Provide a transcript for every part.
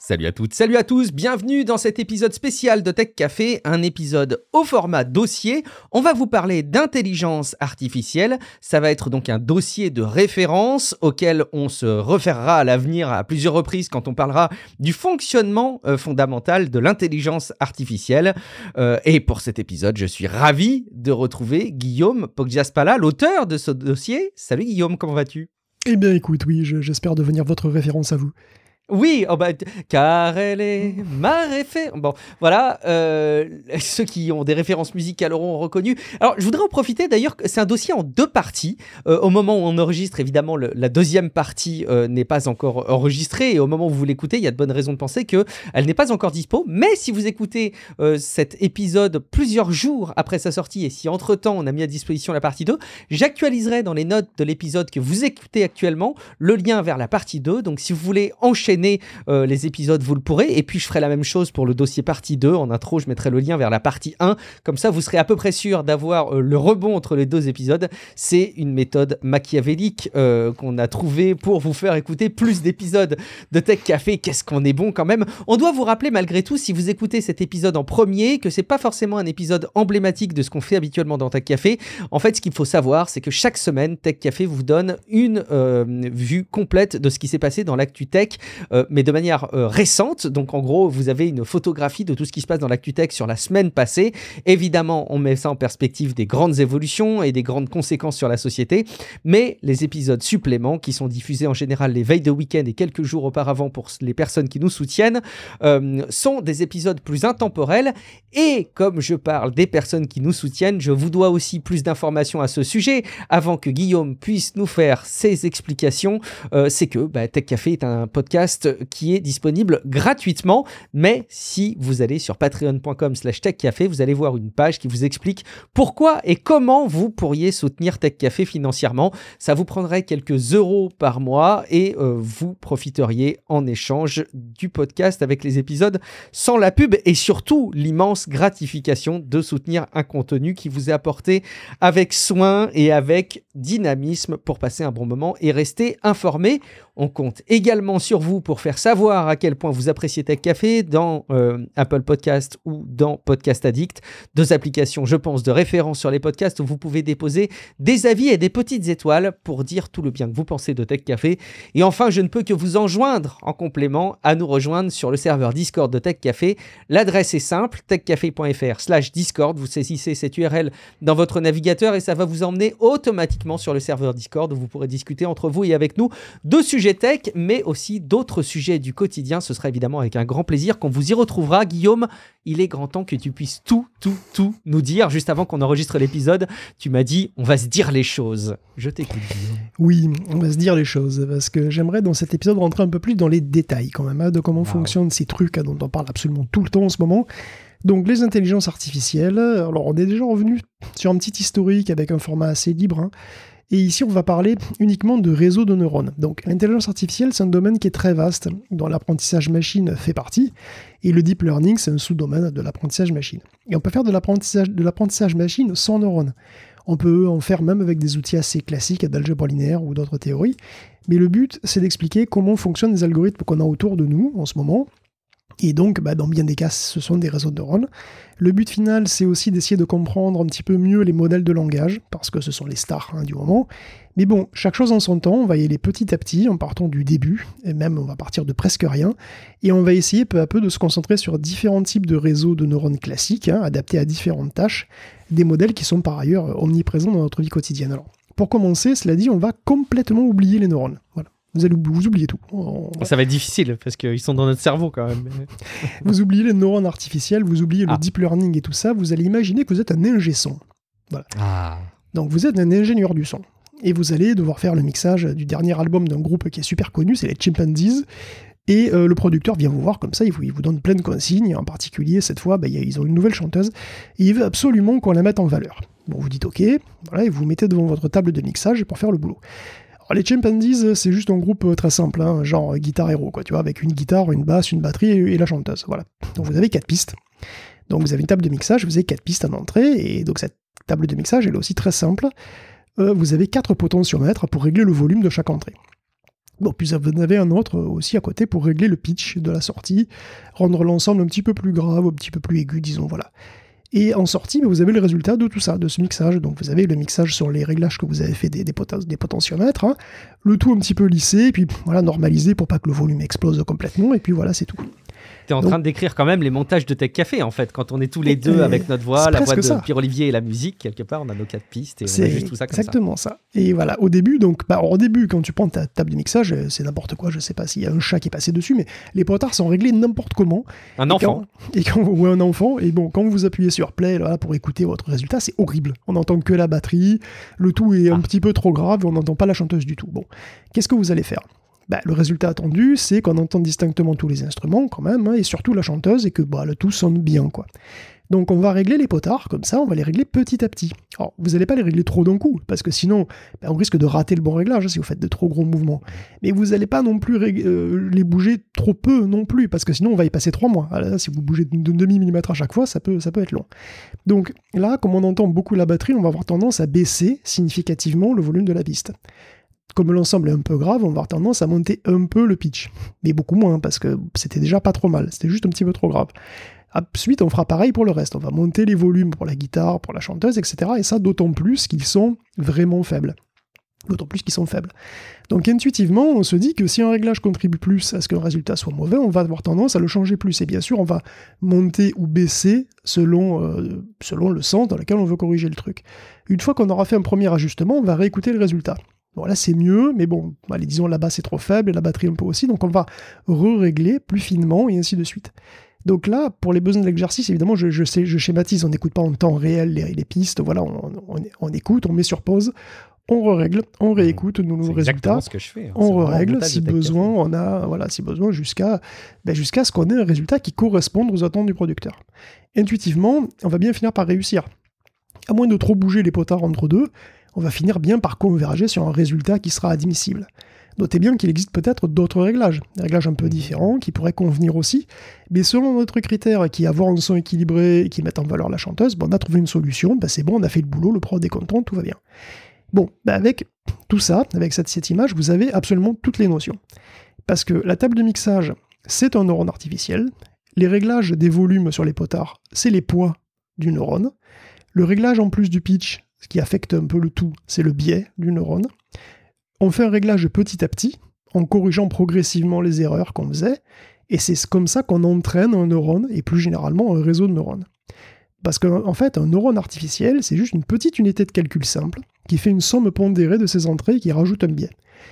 Salut à toutes, salut à tous, bienvenue dans cet épisode spécial de Tech Café, un épisode au format dossier. On va vous parler d'intelligence artificielle, ça va être donc un dossier de référence auquel on se référera à l'avenir à plusieurs reprises quand on parlera du fonctionnement fondamental de l'intelligence artificielle. Et pour cet épisode, je suis ravi de retrouver Guillaume Poggiaspala, l'auteur de ce dossier. Salut Guillaume, comment vas-tu ? Eh bien écoute, oui, j'espère devenir votre référence à vous. Oui, car elle est ma référence. Bon, voilà, ceux qui ont des références musicales auront reconnu. Alors, je voudrais en profiter d'ailleurs, c'est un dossier en deux parties. Au moment où on enregistre, évidemment, la deuxième partie n'est pas encore enregistrée. Et au moment où vous l'écoutez, il y a de bonnes raisons de penser qu'elle n'est pas encore dispo. Mais si vous écoutez cet épisode plusieurs jours après sa sortie, et si entre-temps, on a mis à disposition la partie 2, j'actualiserai dans les notes de l'épisode que vous écoutez actuellement le lien vers la partie 2. Donc, si vous voulez enchaîner les épisodes, vous le pourrez, et puis je ferai la même chose pour le dossier partie 2. En intro, je mettrai le lien vers la partie 1, comme ça vous serez à peu près sûr d'avoir le rebond entre les deux épisodes. C'est une méthode machiavélique qu'on a trouvée pour vous faire écouter plus d'épisodes de Tech Café. Qu'est-ce qu'on est bon quand même. On doit vous rappeler malgré tout, si vous écoutez cet épisode en premier, que c'est pas forcément un épisode emblématique de ce qu'on fait habituellement dans Tech Café. En fait, ce qu'il faut savoir, c'est que chaque semaine, Tech Café vous donne une vue complète de ce qui s'est passé dans l'actu tech, mais de manière récente. Donc en gros, vous avez une photographie de tout ce qui se passe dans l'actu tech sur la semaine passée. Évidemment, on met ça en perspective des grandes évolutions et des grandes conséquences sur la société, mais les épisodes suppléments qui sont diffusés en général les veilles de week-end et quelques jours auparavant pour les personnes qui nous soutiennent sont des épisodes plus intemporels. Et comme je parle des personnes qui nous soutiennent, je vous dois aussi plus d'informations à ce sujet avant que Guillaume puisse nous faire ses explications. C'est que Tech Café est un podcast qui est disponible gratuitement, mais si vous allez sur patreon.com/techcafé, vous allez voir une page qui vous explique pourquoi et comment vous pourriez soutenir Tech Café financièrement. Ça vous prendrait quelques euros par mois et vous profiteriez en échange du podcast avec les épisodes sans la pub et surtout l'immense gratification de soutenir un contenu qui vous est apporté avec soin et avec dynamisme pour passer un bon moment et rester informé. On compte également sur vous pour faire savoir à quel point vous appréciez Tech Café dans Apple Podcast ou dans Podcast Addict, deux applications, je pense, de référence sur les podcasts où vous pouvez déposer des avis et des petites étoiles pour dire tout le bien que vous pensez de Tech Café. Et enfin, je ne peux que vous enjoindre en complément à nous rejoindre sur le serveur Discord de Tech Café. L'adresse est simple, techcafé.fr/Discord. Vous saisissez cette URL dans votre navigateur et ça va vous emmener automatiquement sur le serveur Discord où vous pourrez discuter entre vous et avec nous de sujets tech, mais aussi d'autres sujets du quotidien. Ce sera évidemment avec un grand plaisir qu'on vous y retrouvera. Guillaume, il est grand temps que tu puisses tout nous dire. Juste avant qu'on enregistre l'épisode, tu m'as dit on va se dire les choses. Je t'écoute, Guillaume. Oui, on va se dire les choses, parce que j'aimerais dans cet épisode rentrer un peu plus dans les détails quand même, de comment fonctionnent ces trucs dont on parle absolument tout le temps en ce moment. Donc les intelligences artificielles, alors on est déjà revenu sur un petit historique avec un format assez libre, et ici, on va parler uniquement de réseaux de neurones. Donc, l'intelligence artificielle, c'est un domaine qui est très vaste, dont l'apprentissage machine fait partie, et le deep learning, c'est un sous-domaine de l'apprentissage machine. Et on peut faire de l'apprentissage machine sans neurones. On peut en faire même avec des outils assez classiques d'algèbre linéaire ou d'autres théories, mais le but, c'est d'expliquer comment fonctionnent les algorithmes qu'on a autour de nous en ce moment. Et donc, dans bien des cas, ce sont des réseaux de neurones. Le but final, c'est aussi d'essayer de comprendre un petit peu mieux les modèles de langage, parce que ce sont les stars du moment. Mais bon, chaque chose en son temps, on va y aller petit à petit, en partant du début, et même on va partir de presque rien, et on va essayer peu à peu de se concentrer sur différents types de réseaux de neurones classiques, adaptés à différentes tâches, des modèles qui sont par ailleurs omniprésents dans notre vie quotidienne. Alors, pour commencer, cela dit, on va complètement oublier les neurones. Voilà. Vous oubliez tout. Ça va être difficile, parce qu'ils sont dans notre cerveau quand même. Vous oubliez les neurones artificiels, vous oubliez le deep learning et tout ça, vous allez imaginer que vous êtes un ingé son. Voilà. Donc vous êtes un ingénieur du son. Et vous allez devoir faire le mixage du dernier album d'un groupe qui est super connu, c'est les Chimpanzees. Et le producteur vient vous voir comme ça, il vous donne plein de consignes. En particulier, cette fois, ils ont une nouvelle chanteuse. Et il veut absolument qu'on la mette en valeur. Bon, vous dites OK, voilà, et vous vous mettez devant votre table de mixage pour faire le boulot. Alors, les Chimpanzees, c'est juste un groupe très simple, genre guitare héros, quoi, tu vois, avec une guitare, une basse, une batterie et la chanteuse. Voilà. Donc vous avez 4 pistes. Donc vous avez une table de mixage, vous avez 4 pistes en entrée, et donc cette table de mixage, elle est aussi très simple. Vous avez 4 potentiomètres pour régler le volume de chaque entrée. Bon, puis vous en avez un autre aussi à côté pour régler le pitch de la sortie, rendre l'ensemble un petit peu plus grave, un petit peu plus aigu, disons, voilà. Et en sortie, vous avez le résultat de tout ça, de ce mixage. Donc vous avez le mixage sur les réglages que vous avez fait des potentiomètres, hein, le tout un petit peu lissé, et puis voilà, normalisé pour pas que le volume explose complètement, et puis voilà, c'est tout. T'es en train de décrire quand même les montages de Tech Café, en fait. Quand on est tous les deux avec notre voix, la voix de Pierre-Olivier et la musique, quelque part, on a nos 4 pistes et on ajuste tout ça comme ça. C'est exactement ça. Et voilà, au début, quand tu prends ta table de mixage, c'est n'importe quoi, je sais pas s'il y a un chat qui est passé dessus, mais les potards sont réglés n'importe comment. Un enfant. Ou un enfant. Et bon, quand vous appuyez sur Play là, pour écouter votre résultat, c'est horrible. On n'entend que la batterie, le tout est un petit peu trop grave, on n'entend pas la chanteuse du tout. Bon, qu'est-ce que vous allez faire ? Le résultat attendu, c'est qu'on entend distinctement tous les instruments quand même, hein, et surtout la chanteuse, et que le tout sonne bien, quoi. Donc on va régler les potards, comme ça, on va les régler petit à petit. Alors, vous n'allez pas les régler trop d'un coup, parce que sinon, on risque de rater le bon réglage, hein, si vous faites de trop gros mouvements. Mais vous n'allez pas non plus les bouger trop peu non plus, parce que sinon on va y passer 3 mois. Alors, si vous bougez de demi-millimètre à chaque fois, ça peut être long. Donc là, comme on entend beaucoup la batterie, on va avoir tendance à baisser significativement le volume de la piste. Comme l'ensemble est un peu grave, on va avoir tendance à monter un peu le pitch. Mais beaucoup moins, parce que c'était déjà pas trop mal, c'était juste un petit peu trop grave. Ensuite, on fera pareil pour le reste. On va monter les volumes pour la guitare, pour la chanteuse, etc. Et ça, d'autant plus qu'ils sont vraiment faibles. Donc intuitivement, on se dit que si un réglage contribue plus à ce qu'un résultat soit mauvais, on va avoir tendance à le changer plus. Et bien sûr, on va monter ou baisser selon le sens dans lequel on veut corriger le truc. Une fois qu'on aura fait un premier ajustement, on va réécouter le résultat. Bon, là, c'est mieux, mais bon, allez, disons, la basse est trop faible, et la batterie un peu aussi, donc on va régler plus finement, et ainsi de suite. Donc là, pour les besoins de l'exercice, évidemment, je schématise, on n'écoute pas en temps réel les pistes, voilà, on écoute, on met sur pause, on règle, on réécoute nos résultats, ce que je fais, hein. On règle, si besoin, jusqu'à ce qu'on ait un résultat qui corresponde aux attentes du producteur. Intuitivement, on va bien finir par réussir. À moins de trop bouger les potards entre deux, on va finir bien par converger sur un résultat qui sera admissible. Notez bien qu'il existe peut-être d'autres réglages, des réglages un peu différents, qui pourraient convenir aussi, mais selon notre critère, qui est avoir un son équilibré et qui met en valeur la chanteuse, on a trouvé une solution, c'est bon, on a fait le boulot, le prod est content, tout va bien. Bon, avec tout ça, avec cette image, vous avez absolument toutes les notions. Parce que la table de mixage, c'est un neurone artificiel, les réglages des volumes sur les potards, c'est les poids du neurone, le réglage en plus du pitch, ce qui affecte un peu le tout, c'est le biais du neurone. On fait un réglage petit à petit, en corrigeant progressivement les erreurs qu'on faisait, et c'est comme ça qu'on entraîne un neurone, et plus généralement un réseau de neurones. Parce qu'en fait, un neurone artificiel, c'est juste une petite unité de calcul simple, qui fait une somme pondérée de ses entrées et qui rajoute un biais.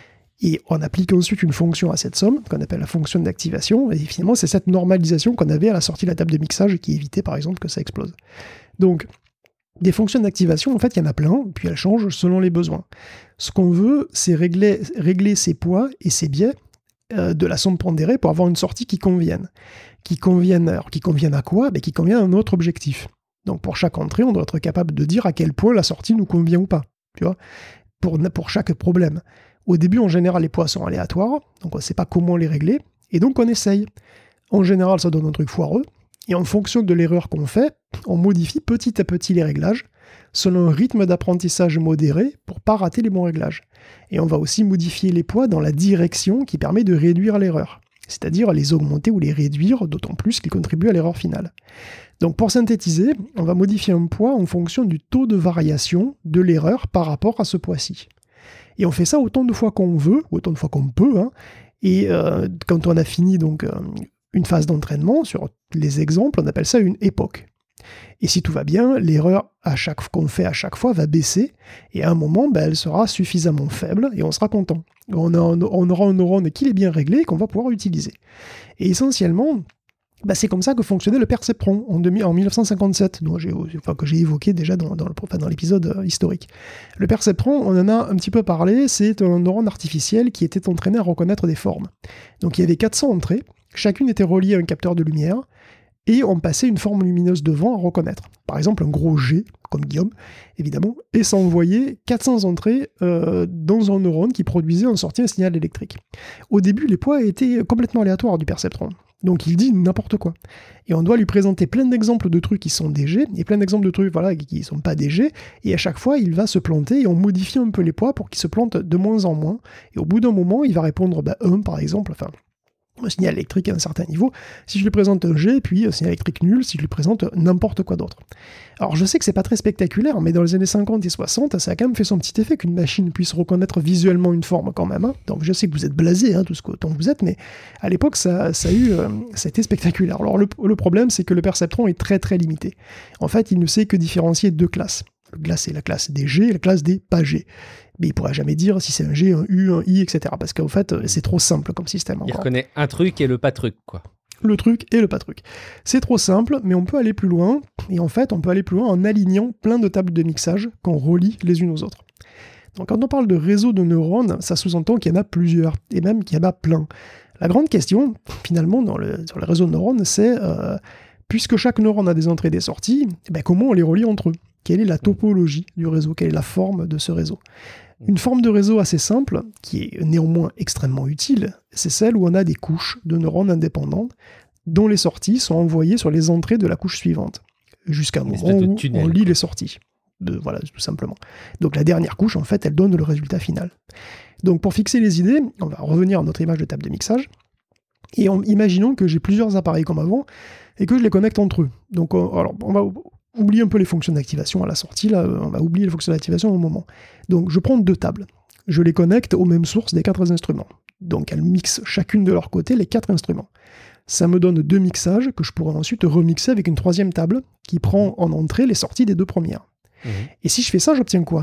Et on applique ensuite une fonction à cette somme, qu'on appelle la fonction d'activation, et finalement c'est cette normalisation qu'on avait à la sortie de la table de mixage qui évitait par exemple que ça explose. Donc, des fonctions d'activation, en fait, il y en a plein, puis elles changent selon les besoins. Ce qu'on veut, c'est régler ces poids et ces biais de la somme pondérée pour avoir une sortie qui convienne. Qui convienne à quoi ? Qui convienne à notre objectif. Donc pour chaque entrée, on doit être capable de dire à quel point la sortie nous convient ou pas. Tu vois ? Pour chaque problème. Au début, en général, les poids sont aléatoires, donc on ne sait pas comment les régler, et donc on essaye. En général, ça donne un truc foireux, et en fonction de l'erreur qu'on fait, on modifie petit à petit les réglages, selon un rythme d'apprentissage modéré pour pas rater les bons réglages. Et on va aussi modifier les poids dans la direction qui permet de réduire l'erreur, c'est-à-dire les augmenter ou les réduire, d'autant plus qu'ils contribuent à l'erreur finale. Donc pour synthétiser, on va modifier un poids en fonction du taux de variation de l'erreur par rapport à ce poids-ci. Et on fait ça autant de fois qu'on veut, autant de fois qu'on peut, hein, et quand on a fini donc une phase d'entraînement, sur les exemples, on appelle ça une époque. Et si tout va bien, l'erreur qu'on fait à chaque fois va baisser, et à un moment, elle sera suffisamment faible, et on sera content. On aura un neurone qui est bien réglé, et qu'on va pouvoir utiliser. Et essentiellement, c'est comme ça que fonctionnait le perceptron en 1957, que j'ai évoqué déjà dans l'épisode historique. Le perceptron, on en a un petit peu parlé, c'est un neurone artificiel qui était entraîné à reconnaître des formes. Donc il y avait 400 entrées, chacune était reliée à un capteur de lumière, et on passait une forme lumineuse devant à reconnaître. Par exemple, un gros G, comme Guillaume, évidemment, et ça envoyait 400 entrées dans un neurone qui produisait en sortie un signal électrique. Au début, les poids étaient complètement aléatoires du perceptron. Donc il dit n'importe quoi. Et on doit lui présenter plein d'exemples de trucs qui sont des G, et plein d'exemples de trucs qui ne sont pas des G, et à chaque fois il va se planter, et on modifie un peu les poids pour qu'il se plante de moins en moins, et au bout d'un moment il va répondre 1 par exemple, enfin un signal électrique à un certain niveau, si je lui présente un G, puis un signal électrique nul, si je lui présente n'importe quoi d'autre. Alors je sais que c'est pas très spectaculaire, mais dans les années 50 et 60, ça a quand même fait son petit effet qu'une machine puisse reconnaître visuellement une forme quand même. Hein. Donc je sais que vous êtes blasés, tout ce autant que vous êtes, mais à l'époque ça a été spectaculaire. Alors le problème, c'est que le perceptron est très très limité. En fait, il ne sait que différencier deux classes. C'est la classe des G et la classe des pas G. Mais il pourra jamais dire si c'est un G, un U, un I, etc. Parce qu'en fait, c'est trop simple comme système. Il reconnaît un truc et le pas truc, quoi. Le truc et le pas truc. C'est trop simple, mais on peut aller plus loin. Et en fait, on peut aller plus loin en alignant plein de tables de mixage qu'on relie les unes aux autres. Donc quand on parle de réseau de neurones, ça sous-entend qu'il y en a plusieurs, et même qu'il y en a plein. La grande question, finalement, sur le réseau de neurones, c'est, puisque chaque neurone a des entrées et des sorties, comment on les relie entre eux ? Quelle est la topologie du réseau ? Quelle est la forme de ce réseau ? Une forme de réseau assez simple, qui est néanmoins extrêmement utile, c'est celle où on a des couches de neurones indépendantes dont les sorties sont envoyées sur les entrées de la couche suivante, jusqu'à un moment où on lit les sorties. Voilà, tout simplement. Donc la dernière couche, en fait, elle donne le résultat final. Donc pour fixer les idées, on va revenir à notre image de table de mixage, et imaginons que j'ai plusieurs appareils comme avant, et que je les connecte entre eux. Donc on va oublier un peu les fonctions d'activation à la sortie, là, on va oublier les fonctions d'activation au moment. Donc je prends deux tables, je les connecte aux mêmes sources des 4 instruments. Donc elles mixent chacune de leur côté les 4 instruments. Ça me donne 2 mixages que je pourrais ensuite remixer avec une troisième table qui prend en entrée les sorties des 2 premières. Et si je fais ça, j'obtiens quoi ?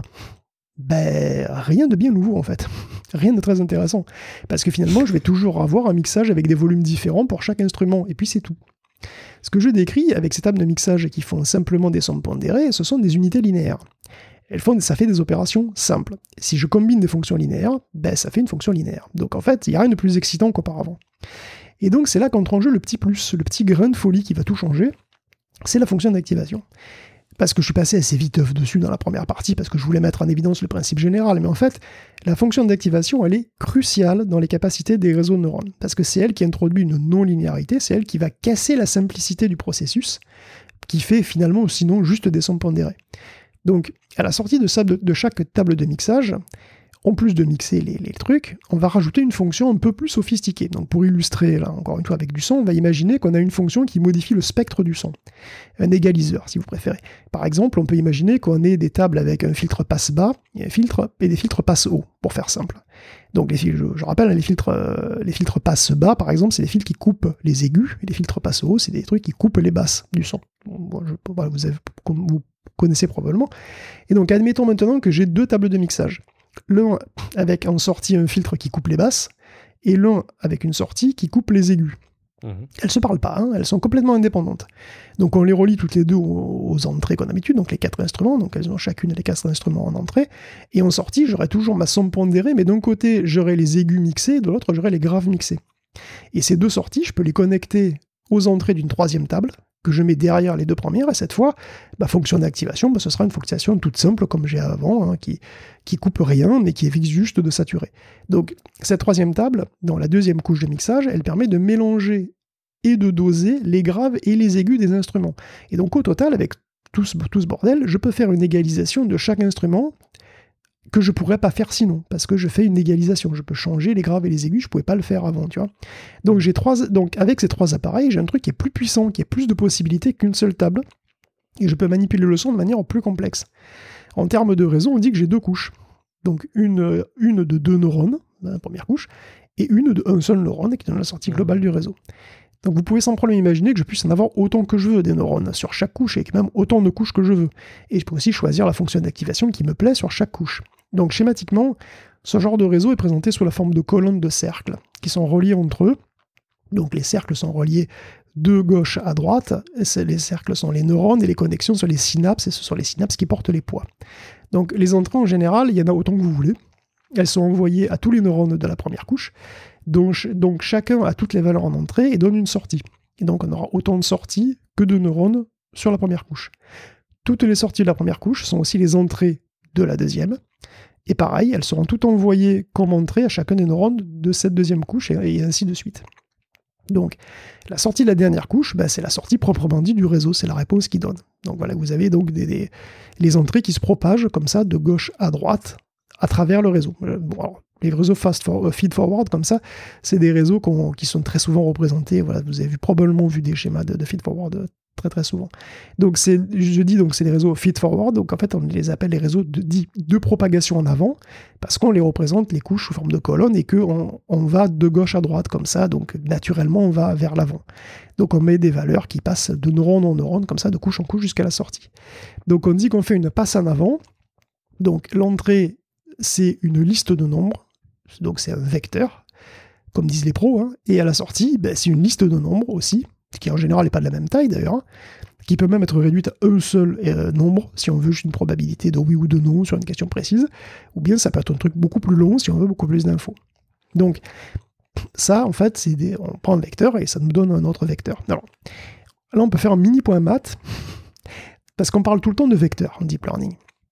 Rien de bien nouveau en fait. Rien de très intéressant. Parce que finalement, je vais toujours avoir un mixage avec des volumes différents pour chaque instrument, et puis c'est tout. Ce que je décris avec ces tables de mixage qui font simplement des sommes pondérées, ce sont des unités linéaires. Ça fait des opérations simples. Si je combine des fonctions linéaires, ça fait une fonction linéaire. Donc en fait, il n'y a rien de plus excitant qu'auparavant. Et donc c'est là qu'entre en jeu le petit plus, le petit grain de folie qui va tout changer, c'est la fonction d'activation. Parce que je suis passé assez vite dessus dans la première partie, parce que je voulais mettre en évidence le principe général, mais en fait, la fonction d'activation, elle est cruciale dans les capacités des réseaux de neurones, parce que c'est elle qui introduit une non-linéarité, c'est elle qui va casser la simplicité du processus, qui fait finalement sinon juste des sommes pondérées. Donc, à la sortie de chaque table de mixage, en plus de mixer les trucs, on va rajouter une fonction un peu plus sophistiquée. Donc pour illustrer, là, encore une fois avec du son, on va imaginer qu'on a une fonction qui modifie le spectre du son. Un égaliseur, si vous préférez. Par exemple, on peut imaginer qu'on ait des tables avec un filtre passe-bas et des filtres passe-haut, pour faire simple. Donc je rappelle, les filtres passe-bas, par exemple, c'est des filtres qui coupent les aigus, et les filtres passe-haut, c'est des trucs qui coupent les basses du son. Vous connaissez probablement. Et donc admettons maintenant que j'ai 2 tables de mixage. L'un avec en sortie un filtre qui coupe les basses, et l'un avec une sortie qui coupe les aigus. Elles se parlent pas, elles sont complètement indépendantes. Donc on les relie toutes les deux aux entrées qu'on a l'habitude, donc les 4 instruments, donc elles ont chacune les 4 instruments en entrée, et en sortie, j'aurai toujours ma somme pondérée, mais d'un côté, j'aurai les aigus mixés, de l'autre, j'aurai les graves mixés. Et ces 2 sorties, je peux les connecter aux entrées d'une troisième table, que je mets derrière les 2 premières, et cette fois, fonction d'activation, ce sera une fonction toute simple comme j'ai avant, qui coupe rien, mais qui évite juste de saturer. Donc, cette troisième table, dans la deuxième couche de mixage, elle permet de mélanger et de doser les graves et les aigus des instruments. Et donc, au total, avec tout ce bordel, je peux faire une égalisation de chaque instrument que je pourrais pas faire sinon, parce que je fais une égalisation. Je peux changer les graves et les aigus, je pouvais pas le faire avant, tu vois. Donc avec ces 3 appareils, j'ai un truc qui est plus puissant, qui a plus de possibilités qu'une seule table, et je peux manipuler le son de manière plus complexe. En termes de réseau, on dit que j'ai 2 couches. Donc une de 2 neurones, la première couche, et une de un seul neurone qui donne la sortie globale du réseau. Donc vous pouvez sans problème imaginer que je puisse en avoir autant que je veux des neurones sur chaque couche, et même autant de couches que je veux. Et je peux aussi choisir la fonction d'activation qui me plaît sur chaque couche. Donc schématiquement, ce genre de réseau est présenté sous la forme de colonnes de cercles, qui sont reliés entre eux. Donc les cercles sont reliés de gauche à droite, les cercles sont les neurones, et les connexions sont les synapses, et ce sont les synapses qui portent les poids. Donc les entrées en général, il y en a autant que vous voulez. Elles sont envoyées à tous les neurones de la première couche, donc chacun a toutes les valeurs en entrée et donne une sortie. Et donc on aura autant de sorties que de neurones sur la première couche. Toutes les sorties de la première couche sont aussi les entrées de la deuxième, et pareil, elles seront toutes envoyées comme entrée à chacun des neurones de cette deuxième couche, et ainsi de suite. Donc, la sortie de la dernière couche, c'est la sortie proprement dit du réseau, c'est la réponse qu'il donne. Donc voilà, vous avez donc les entrées qui se propagent comme ça, de gauche à droite, à travers le réseau. Bon, alors, les réseaux feed-forward, comme ça, c'est des réseaux qui sont très souvent représentés. Voilà, vous avez probablement vu des schémas de feed-forward très très souvent. Donc c'est les réseaux feed-forward, donc en fait on les appelle les réseaux de propagation en avant, parce qu'on les représente les couches sous forme de colonnes et qu'on va de gauche à droite comme ça, donc naturellement on va vers l'avant. Donc on met des valeurs qui passent de neurone en neurone, comme ça, de couche en couche jusqu'à la sortie. Donc on dit qu'on fait une passe en avant, donc l'entrée c'est une liste de nombres, donc c'est un vecteur, comme disent les pros, hein. Et à la sortie, c'est une liste de nombres aussi, qui en général n'est pas de la même taille d'ailleurs, hein, qui peut même être réduite à un seul nombre, si on veut juste une probabilité de oui ou de non sur une question précise, ou bien ça peut être un truc beaucoup plus long si on veut beaucoup plus d'infos. Donc ça, en fait, on prend un vecteur et ça nous donne un autre vecteur. Alors, là, on peut faire un mini point maths, parce qu'on parle tout le temps de vecteurs en deep learning.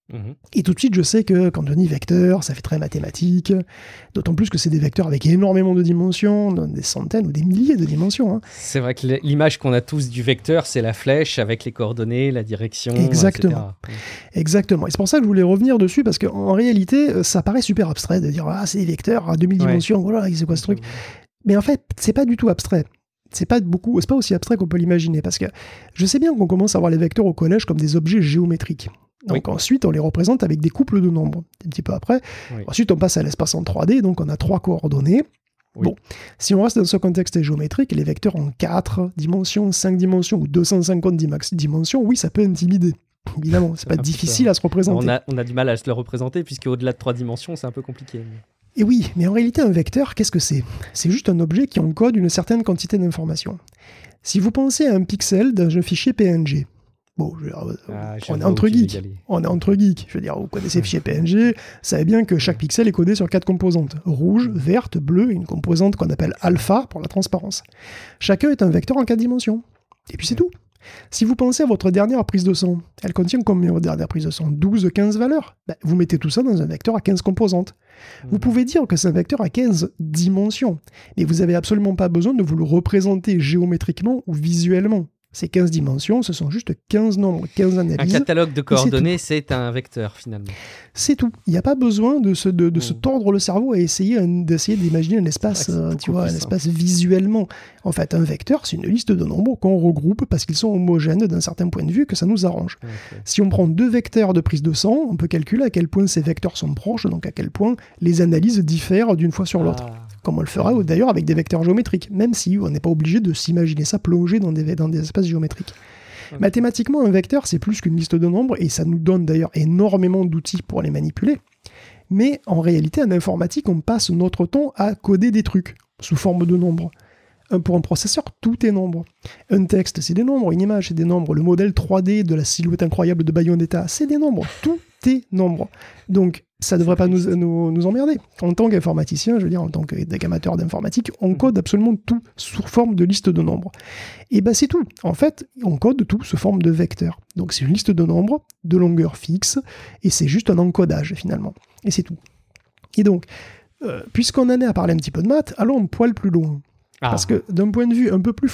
Et tout de suite, je sais que quand on dit vecteur, ça fait très mathématique, d'autant plus que c'est des vecteurs avec énormément de dimensions, des centaines ou des milliers de dimensions. Hein. C'est vrai que l'image qu'on a tous du vecteur, c'est la flèche avec les coordonnées, la direction, Exactement. etc. Exactement. Et c'est pour ça que je voulais revenir dessus, parce qu'en réalité, ça paraît super abstrait de dire « Ah, c'est des vecteurs à 2000 dimensions, voilà, c'est quoi ce truc ?» Mais en fait, c'est pas du tout abstrait. C'est pas aussi abstrait qu'on peut l'imaginer, parce que je sais bien qu'on commence à voir les vecteurs au collège comme des objets géométriques. Donc ensuite, on les représente avec des couples de nombres, un petit peu après. Ensuite, on passe à l'espace en 3D, donc on a 3 coordonnées. Bon, si on reste dans ce contexte géométrique, les vecteurs en 4 dimensions, 5 dimensions ou 250 dimensions, oui, ça peut intimider. Évidemment, c'est pas difficile à se représenter. On a du mal à se le représenter, puisque au-delà de 3 dimensions, c'est un peu compliqué. Et oui, mais en réalité, un vecteur, qu'est-ce que c'est ? C'est juste un objet qui encode une certaine quantité d'informations. Si vous pensez à un pixel dans un fichier PNG, bon, on est entre geeks. On est entre geeks. Je veux dire, vous connaissez le fichier PNG, vous savez bien que chaque pixel est codé sur 4 composantes. Rouge, verte, bleue et une composante qu'on appelle alpha pour la transparence. Chacun est un vecteur en 4 dimensions. Et puis c'est tout. Si vous pensez à votre dernière prise de son, elle contient combien votre dernière prise de son ? 12, 15 valeurs ? Vous mettez tout ça dans un vecteur à 15 composantes. Vous pouvez dire que c'est un vecteur à 15 dimensions, mais vous n'avez absolument pas besoin de vous le représenter géométriquement ou visuellement. Ces 15 dimensions, ce sont juste 15 nombres, 15 analyses. Un catalogue de coordonnées, c'est un vecteur, finalement. C'est tout. Il n'y a pas besoin de se tordre le cerveau et d'essayer d'imaginer un espace, un espace visuellement. En fait, un vecteur, c'est une liste de nombres qu'on regroupe parce qu'ils sont homogènes d'un certain point de vue que ça nous arrange. Okay. Si on prend 2 vecteurs de prise de sang, on peut calculer à quel point ces vecteurs sont proches, donc à quel point les analyses diffèrent d'une fois sur l'autre. Comme on le fera d'ailleurs avec des vecteurs géométriques, même si on n'est pas obligé de s'imaginer ça plongé dans des espaces géométriques. Okay. Mathématiquement, un vecteur, c'est plus qu'une liste de nombres, et ça nous donne d'ailleurs énormément d'outils pour les manipuler. Mais en réalité, en informatique, on passe notre temps à coder des trucs sous forme de nombres. Pour un processeur, tout est nombre. Un texte, c'est des nombres. Une image, c'est des nombres. Le modèle 3D de la silhouette incroyable de Bayonetta, c'est des nombres. Tout est nombre. Donc, ça ne devrait pas nous emmerder. En tant qu'informaticien, je veux dire, en tant qu'amateur d'informatique, on code absolument tout sous forme de liste de nombres. Et c'est tout. En fait, on code tout sous forme de vecteurs. Donc, c'est une liste de nombres de longueur fixe, et c'est juste un encodage, finalement. Et c'est tout. Et donc, puisqu'on en est à parler un petit peu de maths, allons un poil plus loin. Parce que d'un point de vue un peu plus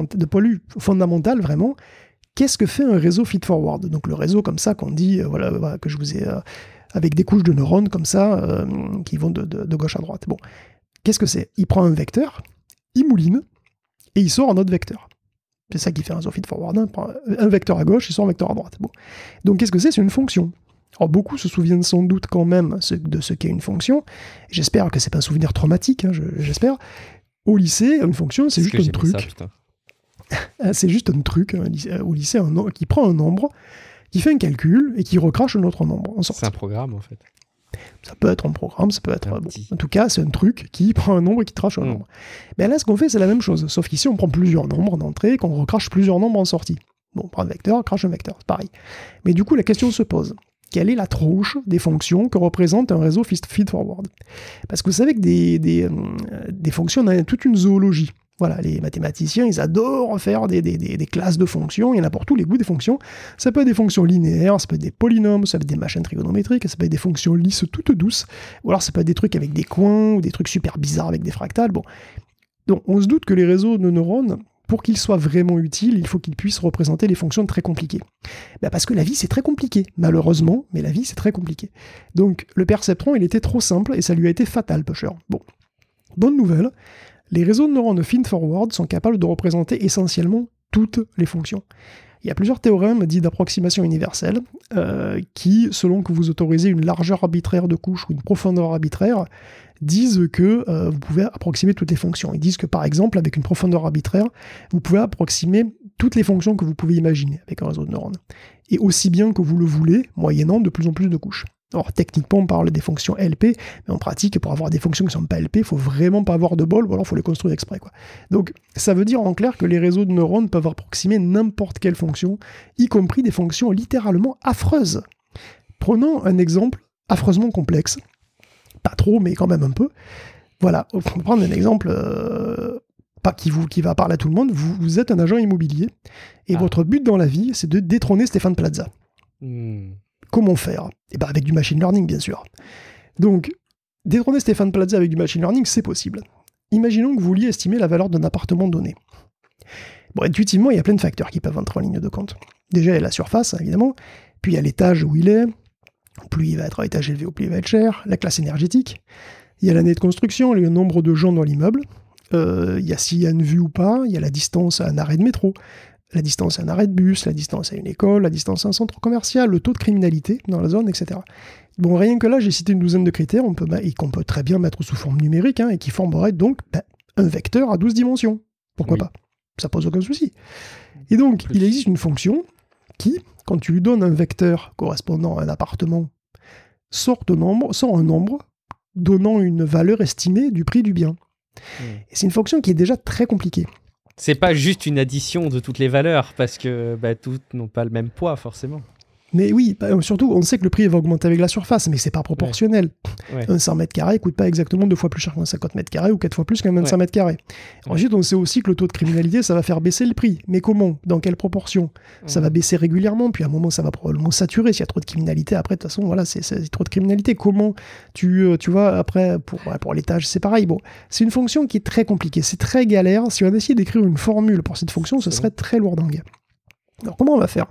fondamental, vraiment, qu'est-ce que fait un réseau feed-forward ? Donc le réseau comme ça qu'on dit, que je vous ai... avec des couches de neurones comme ça, qui vont de gauche à droite. Bon, qu'est-ce que c'est ? Il prend un vecteur, il mouline, et il sort un autre vecteur. C'est ça qui fait un réseau feed-forward. Hein. Il prend un vecteur à gauche, il sort un vecteur à droite. Bon. Donc qu'est-ce que c'est ? C'est une fonction. Alors beaucoup se souviennent sans doute quand même de ce qu'est une fonction. J'espère que c'est pas un souvenir traumatique, hein, j'espère. Au lycée, une fonction, c'est juste un truc. C'est juste un truc, au lycée, qui prend un nombre, qui fait un calcul et qui recrache un autre nombre en sortie. C'est un programme, en fait. Ça peut être un programme, ça peut être... En tout cas, c'est un truc qui prend un nombre et qui trache un nombre. Là, ce qu'on fait, c'est la même chose. Sauf qu'ici, on prend plusieurs nombres d'entrée et qu'on recrache plusieurs nombres en sortie. Bon, on prend un vecteur, crache un vecteur, c'est pareil. Mais du coup, la question se pose. Quelle est la tronche des fonctions que représente un réseau feed-forward ? Parce que vous savez que des fonctions, on a toute une zoologie. Voilà, les mathématiciens, ils adorent faire des classes de fonctions, il y en a pour tous les goûts des fonctions. Ça peut être des fonctions linéaires, ça peut être des polynômes, ça peut être des machines trigonométriques, ça peut être des fonctions lisses toutes douces, ou alors ça peut être des trucs avec des coins, ou des trucs super bizarres avec des fractales. Bon, Donc, on se doute que les réseaux de neurones, pour qu'ils soient vraiment utiles, il faut qu'ils puissent représenter des fonctions très compliquées. Parce que la vie, c'est très compliqué, malheureusement, mais la vie, c'est très compliqué. Donc, le perceptron, il était trop simple et ça lui a été fatal, Pusher. Bon, bonne nouvelle, les réseaux de neurones feed-forward sont capables de représenter essentiellement toutes les fonctions. Il y a plusieurs théorèmes dits d'approximation universelle qui, selon que vous autorisez une largeur arbitraire de couche ou une profondeur arbitraire, disent que vous pouvez approximer toutes les fonctions. Ils disent que, par exemple, avec une profondeur arbitraire, vous pouvez approximer toutes les fonctions que vous pouvez imaginer avec un réseau de neurones. Et aussi bien que vous le voulez, moyennant de plus en plus de couches. Alors, techniquement, on parle des fonctions LP, mais en pratique, pour avoir des fonctions qui ne sont pas LP, il ne faut vraiment pas avoir de bol, ou alors il faut les construire exprès, quoi. Donc, ça veut dire en clair que les réseaux de neurones peuvent approximer n'importe quelle fonction, y compris des fonctions littéralement affreuses. Prenons un exemple affreusement complexe. Pas trop, mais quand même un peu. Voilà, on va prendre un exemple pas qui va parler à tout le monde. Vous êtes un agent immobilier, et votre but dans la vie, c'est de détrôner Stéphane Plaza. Comment faire ? Avec du machine learning, bien sûr. Donc, détrôner Stéphane Plaza avec du machine learning, c'est possible. Imaginons que vous vouliez estimer la valeur d'un appartement donné. Bon, intuitivement, il y a plein de facteurs qui peuvent entrer en ligne de compte. Déjà, il y a la surface, évidemment, puis il y a l'étage où il est. Plus il va être à étage élevé, plus il va être cher. La classe énergétique. Il y a l'année de construction, le nombre de gens dans l'immeuble. Il y a s'il y a une vue ou pas. Il y a la distance à un arrêt de métro. La distance à un arrêt de bus, la distance à une école, la distance à un centre commercial, le taux de criminalité dans la zone, etc. Bon, rien que là, j'ai cité une douzaine de critères qu'on peut très bien mettre sous forme numérique et qui formeraient donc un vecteur à 12 dimensions. Pourquoi pas ? Ça pose aucun souci. Et donc, il existe une fonction qui, quand tu lui donnes un vecteur correspondant à un appartement, sort un nombre donnant une valeur estimée du prix du bien. Et c'est une fonction qui est déjà très compliquée. C'est pas juste une addition de toutes les valeurs, parce que toutes n'ont pas le même poids, forcément. Mais oui, surtout, on sait que le prix va augmenter avec la surface, mais c'est pas proportionnel. Un 100 mètres carrés coûte pas exactement 2 fois plus cher qu'un 50 mètres carrés ou 4 fois plus qu'un 25 mètres carrés. Ensuite, on sait aussi que le taux de criminalité, ça va faire baisser le prix. Mais comment ? Dans quelle proportion ? Ça va baisser régulièrement, puis à un moment, ça va probablement saturer. S'il y a trop de criminalité, après, de toute façon, voilà, c'est trop de criminalité. Comment tu vois, après, pour l'étage, c'est pareil. Bon, c'est une fonction qui est très compliquée, c'est très galère. Si on essayait d'écrire une formule pour cette fonction, ce serait très lourdingue. Alors, comment on va faire ?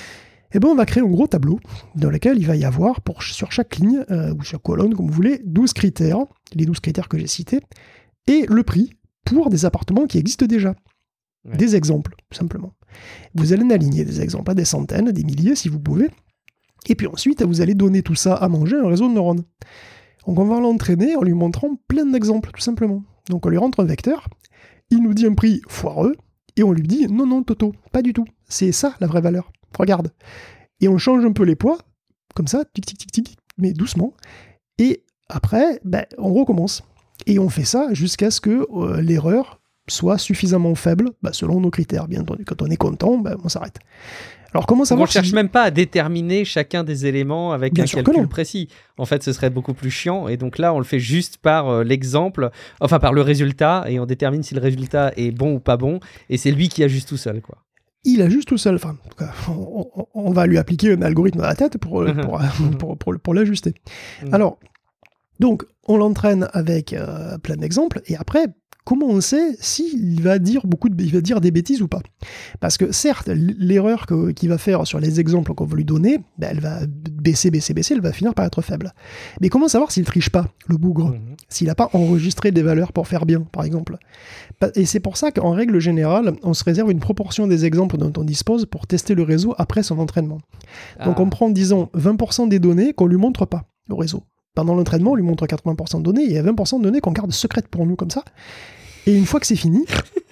On va créer un gros tableau dans lequel il va y avoir, sur chaque ligne, ou chaque colonne, comme vous voulez, 12 critères, les 12 critères que j'ai cités, et le prix pour des appartements qui existent déjà. Des exemples, tout simplement. Vous allez en aligner des exemples à des centaines, des milliers, si vous pouvez, et puis ensuite, vous allez donner tout ça à manger à un réseau de neurones. Donc on va l'entraîner en lui montrant plein d'exemples, tout simplement. Donc on lui rentre un vecteur, il nous dit un prix foireux, et on lui dit « Non, Toto, pas du tout, c'est ça la vraie valeur. Regarde ». Et on change un peu les poids, comme ça, tic, tic, tic, tic, mais doucement. Et après, on recommence. Et on fait ça jusqu'à ce que l'erreur soit suffisamment faible, selon nos critères. Bien entendu, quand on est content, on s'arrête. Alors comment savoir on ne cherche même pas à déterminer chacun des éléments avec un calcul précis. En fait, ce serait beaucoup plus chiant. Et donc là, on le fait juste par l'exemple, enfin par le résultat, et on détermine si le résultat est bon ou pas bon. Et c'est lui qui ajuste tout seul, quoi. Il ajuste tout seul. Enfin, en tout cas, on va lui appliquer un algorithme à la tête pour l'ajuster. Alors, donc, on l'entraîne avec plein d'exemples, et après, comment on sait s'il va dire des bêtises ou pas ? Parce que certes, l'erreur qu'il va faire sur les exemples qu'on veut lui donner, elle va baisser, elle va finir par être faible. Mais comment savoir s'il triche pas, le bougre ? S'il n'a pas enregistré des valeurs pour faire bien, par exemple. Et c'est pour ça qu'en règle générale, on se réserve une proportion des exemples dont on dispose pour tester le réseau après son entraînement. Donc on prend, disons, 20% des données qu'on lui montre pas, le réseau. Pendant l'entraînement, on lui montre 80% de données, et il y a 20% de données qu'on garde secrètes pour nous, comme ça. Et une fois que c'est fini,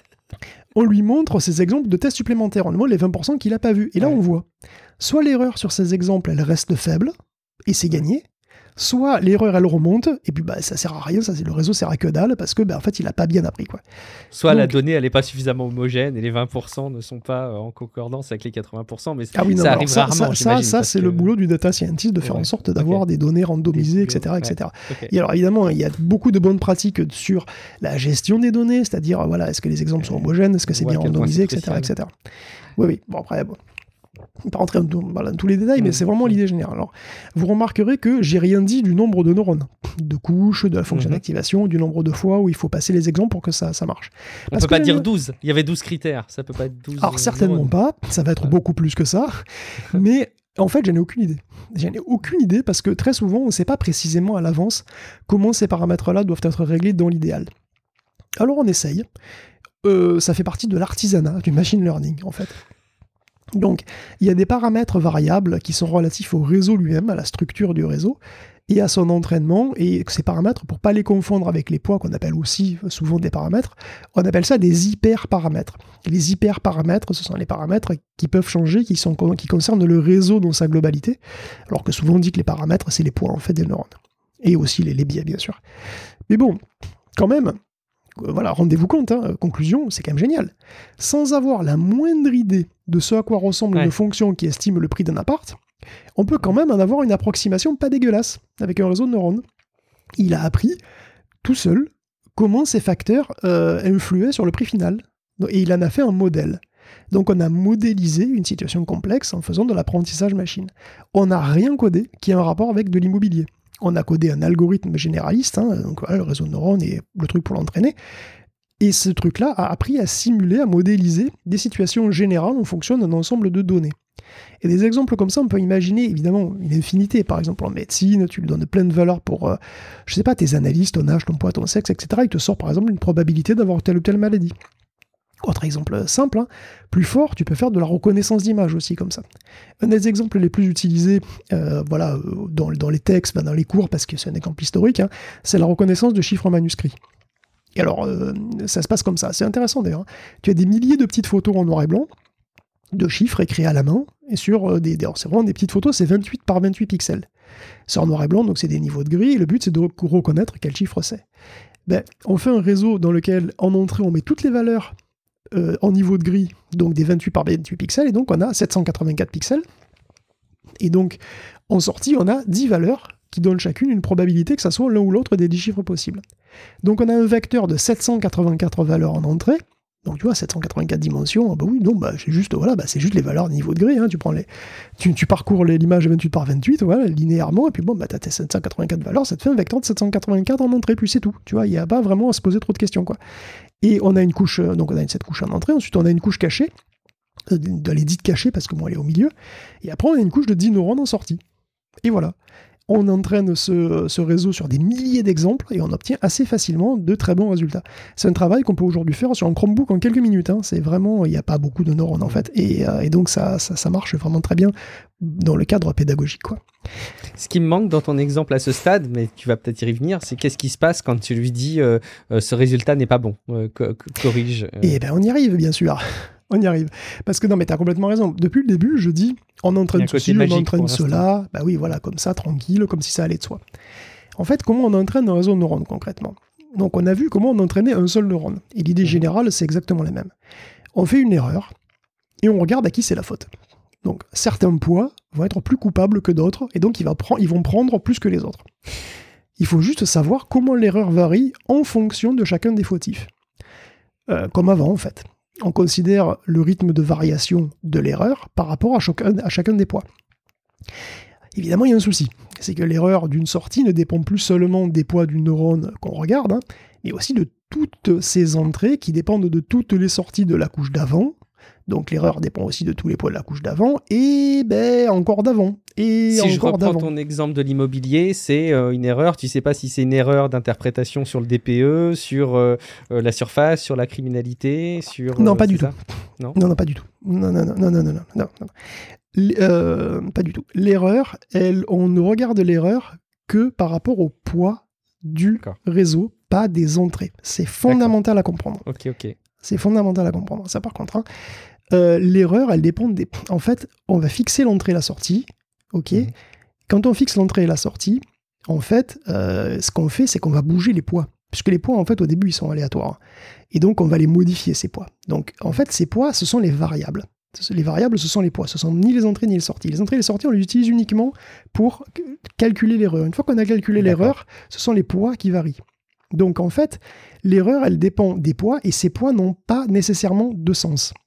on lui montre ces exemples de tests supplémentaires. On lui montre les 20% qu'il n'a pas vus. Et là, on voit, soit l'erreur sur ces exemples, elle reste faible, et c'est gagné, soit l'erreur, elle remonte, et puis ça sert à rien, le réseau sert à que dalle, parce que en fait, il n'a pas bien appris, quoi. Soit la donnée, elle n'est pas suffisamment homogène, et les 20% ne sont pas en concordance avec les 80%, mais ça arrive rarement, j'imagine. Ça c'est le boulot du data scientist, de faire en sorte d'avoir des données randomisées, etc. Et alors, évidemment, il y a beaucoup de bonnes pratiques sur la gestion des données, c'est-à-dire, est-ce que les exemples sont homogènes, est-ce que c'est bien randomisé, etc. Oui, bon, après, Pas rentrer dans tous les détails, mais c'est vraiment l'idée générale. Alors, vous remarquerez que j'ai rien dit du nombre de neurones, de couches, de la fonction d'activation, du nombre de fois où il faut passer les exemples pour que ça marche. On ne peut pas dire 12, il y avait 12 critères, ça peut pas être 12. Alors certainement pas, ça va être beaucoup plus que ça, mais en fait j'en ai aucune idée. J'en ai aucune idée parce que très souvent on ne sait pas précisément à l'avance comment ces paramètres-là doivent être réglés dans l'idéal. Alors on essaye, ça fait partie de l'artisanat, du machine learning en fait. Donc, il y a des paramètres variables qui sont relatifs au réseau lui-même, à la structure du réseau, et à son entraînement, et ces paramètres, pour ne pas les confondre avec les poids, qu'on appelle aussi souvent des paramètres, on appelle ça des hyperparamètres. Et les hyperparamètres, ce sont les paramètres qui peuvent changer, qui concernent le réseau dans sa globalité, alors que souvent on dit que les paramètres, c'est les poids en fait des neurones. Et aussi les biais, bien sûr. Mais bon, quand même, voilà, rendez-vous compte, conclusion, c'est quand même génial. Sans avoir la moindre idée de ce à quoi ressemble une fonction qui estime le prix d'un appart, on peut quand même en avoir une approximation pas dégueulasse avec un réseau de neurones. Il a appris tout seul comment ces facteurs influaient sur le prix final. Et il en a fait un modèle. Donc on a modélisé une situation complexe en faisant de l'apprentissage machine. On n'a rien codé qui ait un rapport avec de l'immobilier. On a codé un algorithme généraliste, donc voilà, le réseau de neurones et le truc pour l'entraîner. Et ce truc-là a appris à simuler, à modéliser des situations générales en fonction d'un ensemble de données. Et des exemples comme ça, on peut imaginer évidemment une infinité. Par exemple, en médecine, tu lui donnes plein de valeurs pour, je sais pas, tes analyses, ton âge, ton poids, ton sexe, etc. Il te sort par exemple une probabilité d'avoir telle ou telle maladie. Autre exemple simple, plus fort, tu peux faire de la reconnaissance d'image aussi comme ça. Un des exemples les plus utilisés dans les textes, dans les cours, parce que c'est un exemple historique, c'est la reconnaissance de chiffres manuscrits. Et alors, ça se passe comme ça. C'est intéressant d'ailleurs. Tu as des milliers de petites photos en noir et blanc, de chiffres écrits à la main, et sur c'est vraiment des petites photos, c'est 28 par 28 pixels. C'est en noir et blanc, donc c'est des niveaux de gris, et le but c'est de reconnaître quel chiffre c'est. On fait un réseau dans lequel, en entrée, on met toutes les valeurs en niveau de gris, donc des 28 par 28 pixels, et donc on a 784 pixels. Et donc, en sortie, on a 10 valeurs qui donnent chacune une probabilité que ça soit l'un ou l'autre des 10 chiffres possibles. Donc on a un vecteur de 784 valeurs en entrée, donc tu vois, 784 dimensions, c'est juste les valeurs niveau de gris, tu parcours l'image 28 par 28, voilà, linéairement, et puis t'as tes 784 valeurs, ça te fait un vecteur de 784 en entrée, puis c'est tout, tu vois, il n'y a pas vraiment à se poser trop de questions, quoi. Et on a une couche, donc on a cette couche en entrée, ensuite on a une couche cachée, elle est dite cachée parce que elle est au milieu, et après on a une couche de 10 neurones en sortie. Et voilà. On entraîne ce réseau sur des milliers d'exemples et on obtient assez facilement de très bons résultats. C'est un travail qu'on peut aujourd'hui faire sur un Chromebook en quelques minutes. C'est vraiment, il n'y a pas beaucoup de neurones en fait. Et donc ça marche vraiment très bien dans le cadre pédagogique, quoi. Ce qui me manque dans ton exemple à ce stade, mais tu vas peut-être y revenir, c'est qu'est-ce qui se passe quand tu lui dis ce résultat n'est pas bon, corrige. Eh bien on y arrive bien sûr. On y arrive. Parce que non, mais t'as complètement raison. Depuis le début, je dis, on entraîne ceci, on entraîne cela, comme ça, tranquille, comme si ça allait de soi. En fait, comment on entraîne un réseau de neurones concrètement ? Donc, on a vu comment on entraînait un seul neurone. Et l'idée générale, c'est exactement la même. On fait une erreur, et on regarde à qui c'est la faute. Donc, certains poids vont être plus coupables que d'autres, et donc ils vont prendre plus que les autres. Il faut juste savoir comment l'erreur varie en fonction de chacun des fautifs. Comme avant, en fait. On considère le rythme de variation de l'erreur par rapport à chacun des poids. Évidemment, il y a un souci. C'est que l'erreur d'une sortie ne dépend plus seulement des poids du neurone qu'on regarde, mais aussi de toutes ses entrées qui dépendent de toutes les sorties de la couche d'avant. Donc l'erreur dépend aussi de tous les poids de la couche d'avant, et encore d'avant. Et si encore je reprends ton exemple de l'immobilier, c'est une erreur, tu ne sais pas si c'est une erreur d'interprétation sur le DPE, sur la surface, sur la criminalité, sur... Non, pas du tout. Non, pas du tout. Non. Pas du tout. L'erreur, on ne regarde l'erreur que par rapport au poids du réseau, pas des entrées. C'est fondamental à comprendre. Ok. C'est fondamental à comprendre. Ça, par contre, l'erreur, elle dépend des... En fait, on va fixer l'entrée et la sortie. Ok. Quand on fixe l'entrée et la sortie, en fait, ce qu'on fait, c'est qu'on va bouger les poids. Puisque les poids, en fait, au début, ils sont aléatoires. Et donc, on va les modifier, ces poids. Donc, en fait, ces poids, ce sont les variables. Les variables, ce sont les poids. Ce sont ni les entrées ni les sorties. Les entrées et les sorties, on les utilise uniquement pour calculer l'erreur. Une fois qu'on a calculé l'erreur, ce sont les poids qui varient. Donc, en fait, l'erreur, elle dépend des poids, et ces poids n'ont pas nécessairement de sens.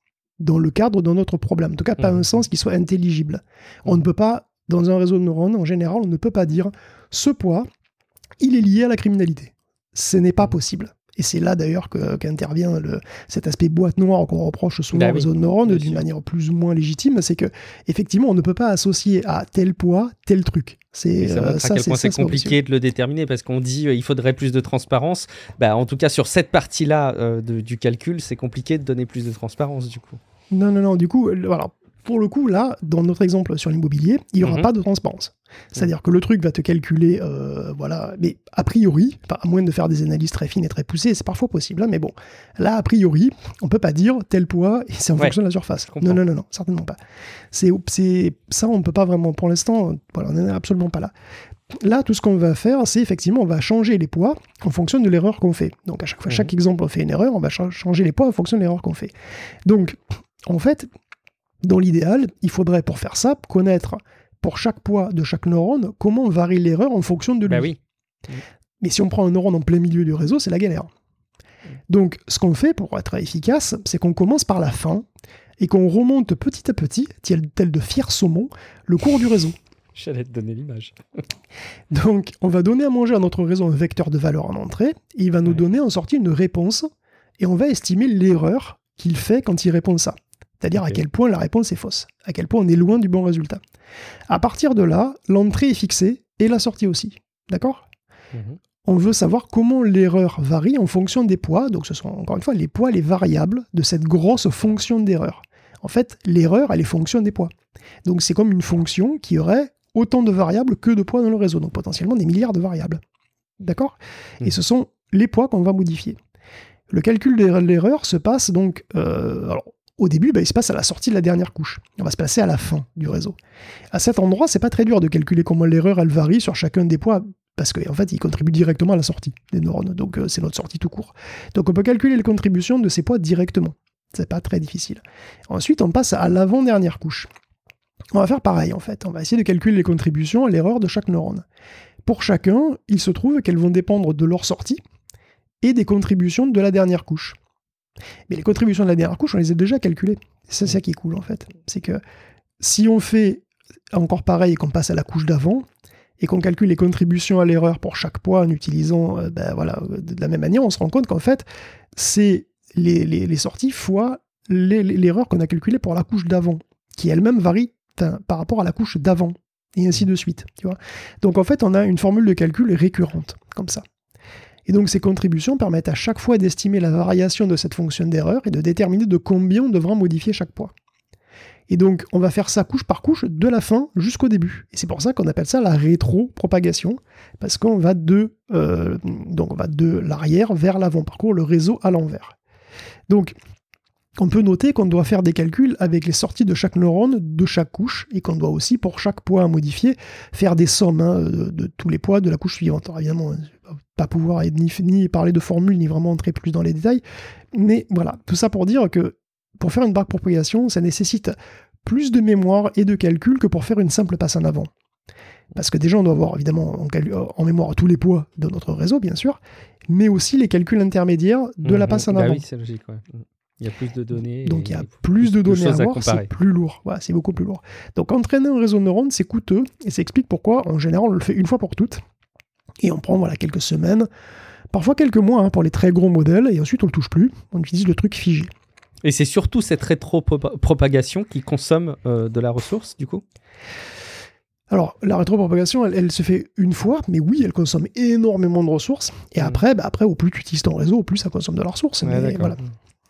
dans le cadre de notre problème. En tout cas, pas un sens qui soit intelligible. On ne peut pas, dans un réseau de neurones, en général, on ne peut pas dire ce poids, il est lié à la criminalité. Ce n'est pas possible. Et c'est là d'ailleurs qu'intervient cet aspect boîte noire qu'on reproche souvent aux réseaux de neurones d'une manière plus ou moins légitime, c'est que effectivement on ne peut pas associer à tel poids tel truc. Ça montre à quel point c'est compliqué de le déterminer parce qu'on dit il faudrait plus de transparence. En tout cas sur cette partie-là du calcul, c'est compliqué de donner plus de transparence du coup. Non, du coup, voilà. Pour le coup, là, dans notre exemple sur l'immobilier, il n'y aura pas de transparence. C'est-à-dire que le truc va te calculer, voilà, mais a priori, à moins de faire des analyses très fines et très poussées, c'est parfois possible, hein, mais bon, là, a priori, on ne peut pas dire tel poids et c'est en fonction de la surface. Non, certainement pas. Ça, on ne peut pas vraiment, pour l'instant, voilà, on n'en est absolument pas là. Là, tout ce qu'on va faire, c'est effectivement, on va changer les poids en fonction de l'erreur qu'on fait. Donc, à chaque fois, chaque exemple, on fait une erreur, on va changer les poids en fonction de l'erreur qu'on fait. Donc, en fait, dans l'idéal, il faudrait pour faire ça connaître pour chaque poids de chaque neurone comment varie l'erreur en fonction de lui. Oui. Mais si on prend un neurone en plein milieu du réseau, c'est la galère. Donc ce qu'on fait pour être efficace, c'est qu'on commence par la fin et qu'on remonte petit à petit, tel de fiers saumons, le cours du réseau. J'allais te donner l'image. Donc on va donner à manger à notre réseau un vecteur de valeur en entrée et il va nous donner en sortie une réponse et on va estimer l'erreur qu'il fait quand il répond ça. C'est-à-dire à quel point la réponse est fausse, à quel point on est loin du bon résultat. À partir de là, l'entrée est fixée et la sortie aussi. D'accord ? On veut savoir comment l'erreur varie en fonction des poids. Donc ce sont encore une fois les poids, les variables de cette grosse fonction d'erreur. En fait, l'erreur, elle est fonction des poids. Donc c'est comme une fonction qui aurait autant de variables que de poids dans le réseau. Donc potentiellement des milliards de variables. D'accord ? Et ce sont les poids qu'on va modifier. Le calcul de l'erreur se passe donc... au début, il se passe à la sortie de la dernière couche. On va se passer à la fin du réseau. À cet endroit, c'est pas très dur de calculer comment l'erreur elle varie sur chacun des poids, parce qu'en fait, il contribue directement à la sortie des neurones. Donc, c'est notre sortie tout court. Donc, on peut calculer les contributions de ces poids directement. C'est pas très difficile. Ensuite, on passe à l'avant-dernière couche. On va faire pareil, en fait. On va essayer de calculer les contributions à l'erreur de chaque neurone. Pour chacun, il se trouve qu'elles vont dépendre de leur sortie et des contributions de la dernière couche. Mais les contributions de la dernière couche, on les a déjà calculées. C'est ça qui est cool, en fait. C'est que si on fait encore pareil et qu'on passe à la couche d'avant, et qu'on calcule les contributions à l'erreur pour chaque poids en utilisant de la même manière, on se rend compte qu'en fait, c'est les sorties fois l'erreur qu'on a calculée pour la couche d'avant, qui elle-même varie par rapport à la couche d'avant, et ainsi de suite. Tu vois. Donc en fait, on a une formule de calcul récurrente, comme ça. Et donc ces contributions permettent à chaque fois d'estimer la variation de cette fonction d'erreur et de déterminer de combien on devra modifier chaque poids. Et donc on va faire ça couche par couche de la fin jusqu'au début. Et c'est pour ça qu'on appelle ça la rétro-propagation, parce qu'on va de l'arrière vers l'avant, on parcourt le réseau à l'envers. Donc on peut noter qu'on doit faire des calculs avec les sorties de chaque neurone de chaque couche, et qu'on doit aussi, pour chaque poids à modifier, faire des sommes de tous les poids de la couche suivante. Alors évidemment, pas pouvoir ni parler de formule, ni vraiment entrer plus dans les détails, mais voilà, tout ça pour dire que pour faire une backpropagation, ça nécessite plus de mémoire et de calcul que pour faire une simple passe en avant. Parce que déjà, on doit avoir évidemment en mémoire tous les poids de notre réseau, bien sûr, mais aussi les calculs intermédiaires de la passe en avant. Oui, c'est logique, ouais. Il y a plus de données. Donc il y a plus de données à voir, c'est plus lourd. Voilà, c'est beaucoup plus lourd. Donc entraîner un réseau de neurones, c'est coûteux, et ça explique pourquoi, en général, on le fait une fois pour toutes. Et on prend quelques semaines, parfois quelques mois pour les très gros modèles, et ensuite on ne le touche plus, on utilise le truc figé. Et c'est surtout cette rétropropagation qui consomme de la ressource, du coup ? Alors, la rétropropagation, elle se fait une fois, mais oui, elle consomme énormément de ressources, et après, au plus tu utilises ton réseau, au plus ça consomme de la ressource. Ouais, mais voilà.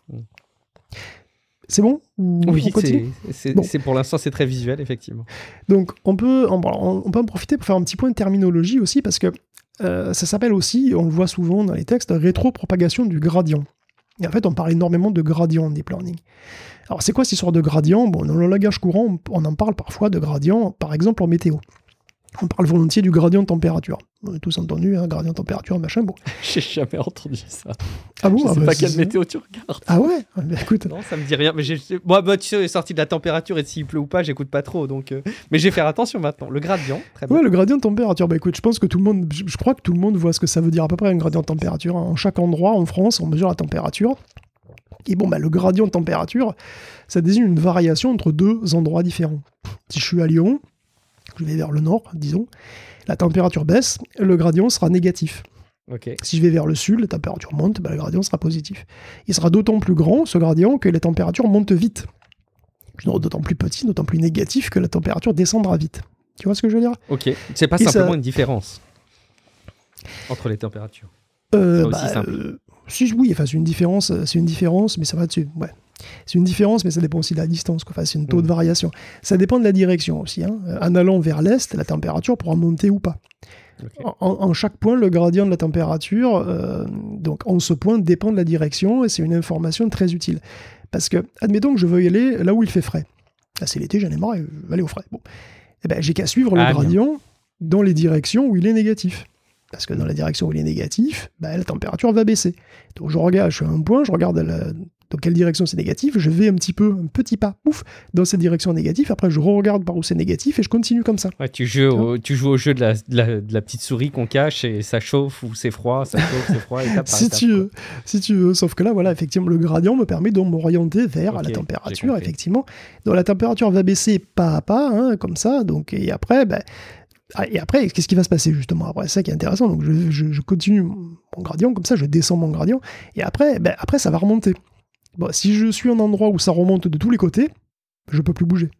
C'est bon ? Oui, c'est pour l'instant, c'est très visuel, effectivement. Donc, on peut en profiter pour faire un petit point de terminologie aussi, parce que ça s'appelle aussi, on le voit souvent dans les textes, rétropropagation du gradient. Et en fait, on parle énormément de gradient en deep learning. Alors, c'est quoi cette histoire de gradient ? Bon, dans le langage courant, on en parle parfois de gradient, par exemple en météo. On parle volontiers du gradient de température. On a tous entendu, gradient de température, machin, bon. J'ai jamais entendu ça. Ah bon ? Je sais pas quelle météo tu regardes. Ah ouais ? Écoute. Non, ça me dit rien. Mais moi, tu sais, sorti de la température et s'il pleut ou pas, j'écoute pas trop. Donc, mais je vais faire attention maintenant. Le gradient, très bien. Ouais, le gradient de température. Écoute, je pense que je crois que tout le monde voit ce que ça veut dire à peu près un gradient de température. En chaque endroit, en France, on mesure la température. Et bon, le gradient de température, ça désigne une variation entre deux endroits différents. Si je suis à Lyon, je vais vers le nord, disons, la température baisse, le gradient sera négatif. Okay. Si je vais vers le sud, la température monte, le gradient sera positif. Il sera d'autant plus grand, ce gradient, que la température monte vite. D'autant plus petit, d'autant plus négatif que la température descendra vite. Tu vois ce que je veux dire ? Ok, c'est pas simplement une différence entre les températures. C'est aussi simple. Oui, c'est une différence, mais ça va dessus. Ouais. C'est une différence, mais ça dépend aussi de la distance. C'est une taux de variation. Ça dépend de la direction aussi. En allant vers l'est, la température pourra monter ou pas. Okay. En chaque point, le gradient de la température, donc en ce point, dépend de la direction, et c'est une information très utile. Parce que, admettons que je veuille aller là où il fait frais. Là, c'est l'été, j'en ai marre, je vais aller au frais. Bon. Eh ben, j'ai qu'à suivre le gradient dans les directions où il est négatif. Parce que dans la direction où il est négatif, la température va baisser. Donc je suis à un point, je regarde dans quelle direction c'est négatif, je vais un petit pas, dans cette direction négative, après je regarde par où c'est négatif et je continue comme ça. Ouais, tu joues au jeu de la petite souris qu'on cache et ça chauffe ou c'est froid, ça chauffe, c'est froid, étape par étape. Si tu veux, sauf que là, voilà, effectivement, le gradient me permet de m'orienter vers la température, effectivement. Donc la température va baisser pas à pas, comme ça, donc, et après, qu'est-ce qui va se passer justement après ? C'est ça qui est intéressant. Donc je continue mon gradient, comme ça je descends mon gradient, et après ça va remonter. Bon, si je suis en endroit où ça remonte de tous les côtés, je peux plus bouger.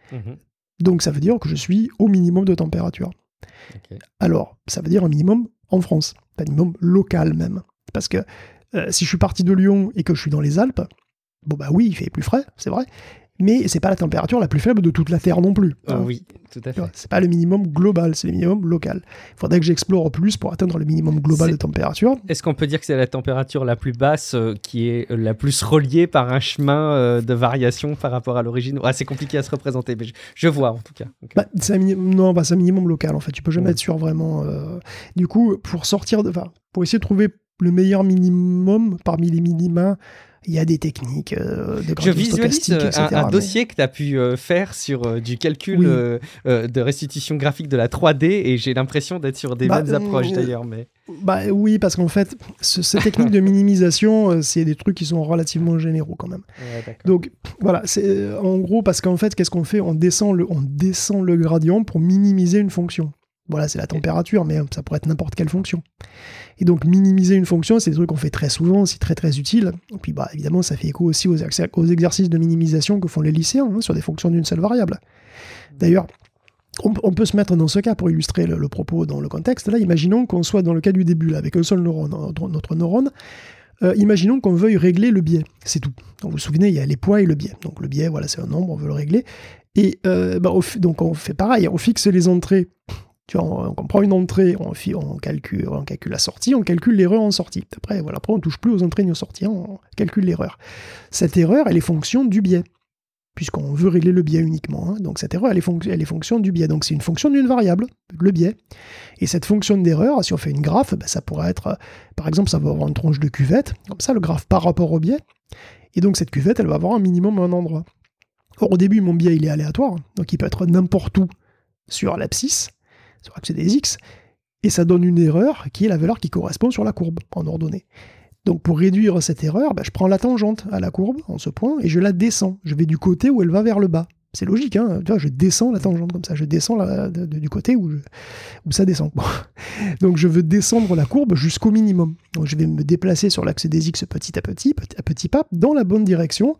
Donc ça veut dire que je suis au minimum de température. Okay. Alors, ça veut dire un minimum en France, un minimum local même. Parce que si je suis parti de Lyon et que je suis dans les Alpes, oui, il fait plus frais, c'est vrai, mais c'est pas la température la plus faible de toute la Terre non plus. Oui, tout à fait. C'est pas le minimum global, c'est le minimum local. Il faudrait que j'explore plus pour atteindre le minimum global de température. Est-ce qu'on peut dire que c'est la température la plus basse qui est la plus reliée par un chemin de variation par rapport à l'origine ? C'est compliqué à se représenter, mais je vois en tout cas. Okay. C'est un minimum local en fait. Tu peux jamais être sûr vraiment. Du coup, pour essayer de trouver le meilleur minimum parmi les minima, il y a des techniques de gradient stochastique, etc. un dossier que tu as pu faire sur du calcul de restitution graphique de la 3D et j'ai l'impression d'être sur des mêmes approches d'ailleurs. Mais... oui, parce qu'en fait, ces techniques de minimisation, c'est des trucs qui sont relativement généraux quand même. Ouais, donc voilà, c'est en gros parce qu'en fait, qu'est-ce qu'on fait ? On descend le gradient pour minimiser une fonction. Voilà, c'est la température, mais ça pourrait être n'importe quelle fonction. Et donc, minimiser une fonction, c'est des trucs qu'on fait très souvent, c'est très très utile. Et puis, évidemment, ça fait écho aussi aux exercices de minimisation que font les lycéens sur des fonctions d'une seule variable. D'ailleurs, on peut se mettre dans ce cas pour illustrer le propos dans le contexte. Là, imaginons qu'on soit dans le cas du début, là, avec un seul neurone, notre neurone. Imaginons qu'on veuille régler le biais, c'est tout. Donc, vous vous souvenez, il y a les poids et le biais. Donc, le biais, voilà, c'est un nombre, on veut le régler. Et donc, on fait pareil, on fixe les entrées. On prend une entrée, on calcule la sortie, on calcule l'erreur en sortie. Après, on ne touche plus aux entrées ni aux sorties, on calcule l'erreur. Cette erreur, elle est fonction du biais, puisqu'on veut régler le biais uniquement. Donc cette erreur, elle est fonction du biais. Donc c'est une fonction d'une variable, le biais. Et cette fonction d'erreur, si on fait une graphe, ça pourrait être, par exemple, ça va avoir une tronche de cuvette, comme ça, le graphe par rapport au biais. Et donc cette cuvette, elle va avoir un minimum à un endroit. Or, au début, mon biais, il est aléatoire, donc il peut être n'importe où sur l'abscisse, sur l'axe des X, et ça donne une erreur qui est la valeur qui correspond sur la courbe en ordonnée. Donc pour réduire cette erreur, je prends la tangente à la courbe en ce point et je la descends. Je vais du côté où elle va vers le bas. C'est logique, hein, tu vois, je descends la tangente comme ça, je descends du côté où ça descend. Bon. Donc je veux descendre la courbe jusqu'au minimum. Donc je vais me déplacer sur l'axe des X petit à petit pas, dans la bonne direction.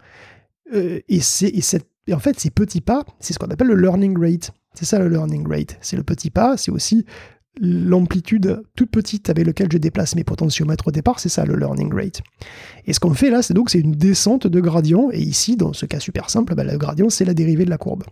Et en fait, ces petits pas, c'est ce qu'on appelle le learning rate. C'est ça le learning rate. C'est le petit pas, c'est aussi l'amplitude toute petite avec laquelle je déplace mes potentiomètres au départ, c'est ça le learning rate. Et ce qu'on fait là, c'est une descente de gradient, et ici, dans ce cas super simple, le gradient, c'est la dérivée de la courbe.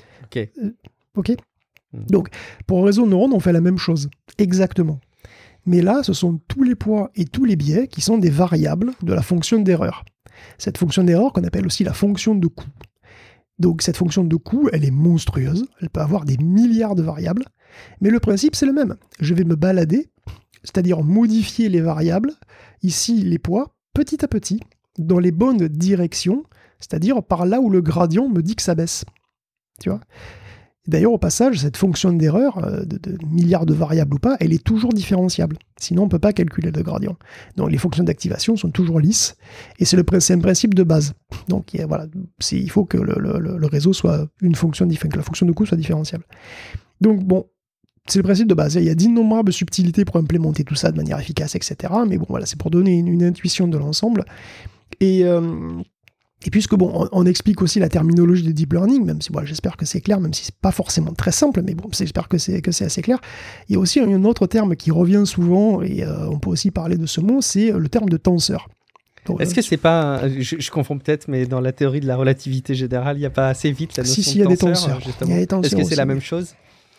Ok. Donc, pour un réseau de neurones, on fait la même chose, exactement. Mais là, ce sont tous les poids et tous les biais qui sont des variables de la fonction d'erreur. Cette fonction d'erreur qu'on appelle aussi la fonction de coût. Donc cette fonction de coût, elle est monstrueuse, elle peut avoir des milliards de variables, mais le principe c'est le même. Je vais me balader, c'est-à-dire modifier les variables, ici les poids, petit à petit, dans les bonnes directions, c'est-à-dire par là où le gradient me dit que ça baisse. Tu vois ? D'ailleurs, au passage, cette fonction d'erreur, de milliards de variables ou pas, elle est toujours différenciable. Sinon, on ne peut pas calculer le gradient. Donc, les fonctions d'activation sont toujours lisses. Et c'est un principe de base. Donc, voilà, il faut que le réseau soit une fonction différente, que la fonction de coût soit différenciable. Donc, bon, c'est le principe de base. Il y a d'innombrables subtilités pour implémenter tout ça de manière efficace, etc. Mais bon, voilà, c'est pour donner une intuition de l'ensemble. Et puisque, bon, on explique aussi la terminologie de deep learning, même si, bon, j'espère que c'est clair, même si c'est pas forcément très simple, mais bon, j'espère que c'est assez clair. Il y a aussi un autre terme qui revient souvent, et on peut aussi parler de ce mot, c'est le terme de tenseur. Donc, est-ce que c'est pas... Je confonds peut-être, mais dans la théorie de la relativité générale, il n'y a pas assez vite la notion de tenseur, justement. Il y a des tenseurs. Est-ce que c'est aussi, la même chose?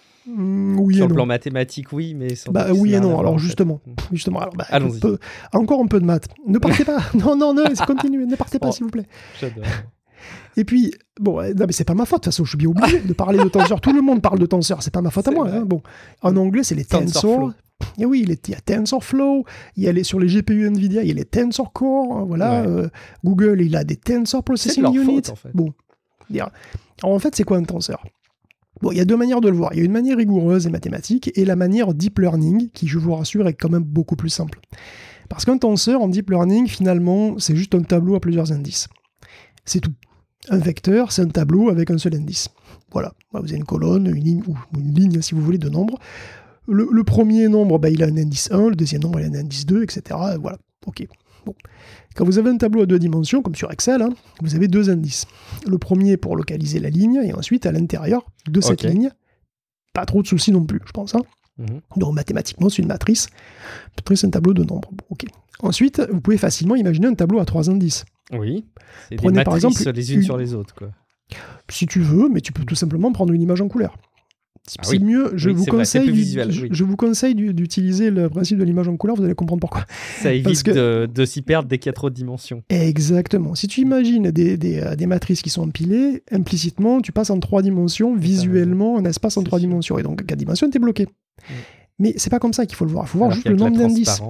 Oui sur et le non. plan mathématique, oui, mais sans oui et non. Alors justement, alors, allons-y. Encore un peu de maths. Ne partez pas. non, continuez. Ne partez pas, s'il vous plaît. J'adore. Et puis, bon, non, mais c'est pas ma faute. De toute façon, je suis bien obligé de parler de tenseur. Tout le monde parle de tenseur. C'est pas ma faute à moi. Hein. Bon, en anglais, c'est les tensor. Et oui, il y a TensorFlow. Sur les GPU Nvidia, il y a les Tensor Core. Hein, voilà. Ouais. Google, il a des Tensor Processing Units. Faute, en fait. Bon. Alors, en fait, c'est quoi un tenseur? Bon, il y a deux manières de le voir. Il y a une manière rigoureuse et mathématique et la manière deep learning qui, je vous rassure, est quand même beaucoup plus simple. Parce qu'un tenseur en deep learning, finalement, c'est juste un tableau à plusieurs indices. C'est tout. Un vecteur, c'est un tableau avec un seul indice. Voilà. Vous avez une colonne, une ligne, ou une ligne, si vous voulez, de nombres. Le premier nombre, il a un indice 1, le deuxième nombre, il a un indice 2, etc. Voilà. OK. Bon. Quand vous avez un tableau à deux dimensions, comme sur Excel, vous avez deux indices. Le premier pour localiser la ligne, et ensuite, à l'intérieur de cette ligne, pas trop de soucis non plus, je pense. Donc, mathématiquement, c'est une matrice. Une matrice, c'est un tableau de nombres. Bon, OK. Ensuite, vous pouvez facilement imaginer un tableau à trois indices. Oui. C'est Prenez, des matrices par exemple, les unes sur les autres, quoi. Si tu veux, mais tu peux tout simplement prendre une image en couleur. C'est mieux, je vous conseille d'utiliser le principe de l'image en couleur, vous allez comprendre pourquoi. Ça évite de s'y perdre dès qu'il y a trop de dimensions. Exactement. Si tu imagines des matrices qui sont empilées, implicitement, tu passes en trois dimensions, visuellement, un espace en trois dimensions. Et donc, à quatre dimensions, tu es bloqué. Mais c'est pas comme ça qu'il faut le voir. Il faut voir juste le nombre d'indices.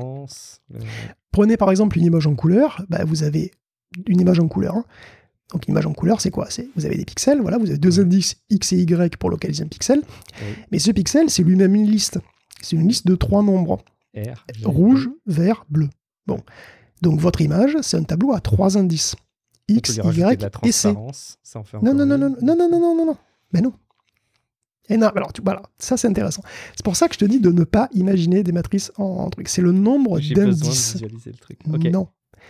Prenez par exemple une image en couleur. Vous avez une image en couleur. Donc, une image en couleur, c'est quoi? Vous avez des pixels, voilà, vous avez deux indices X et Y pour localiser un pixel. Mais ce pixel, c'est lui-même une liste. C'est une liste de trois nombres. Rouge, vert, bleu. Bon. Donc, votre image, c'est un tableau à trois indices. X, Y et C. Non. Mais non. Et non, alors, voilà, ça c'est intéressant. C'est pour ça que je te dis de ne pas imaginer des matrices en truc. C'est le nombre d'indices. J'ai besoin de visualiser le truc. Non.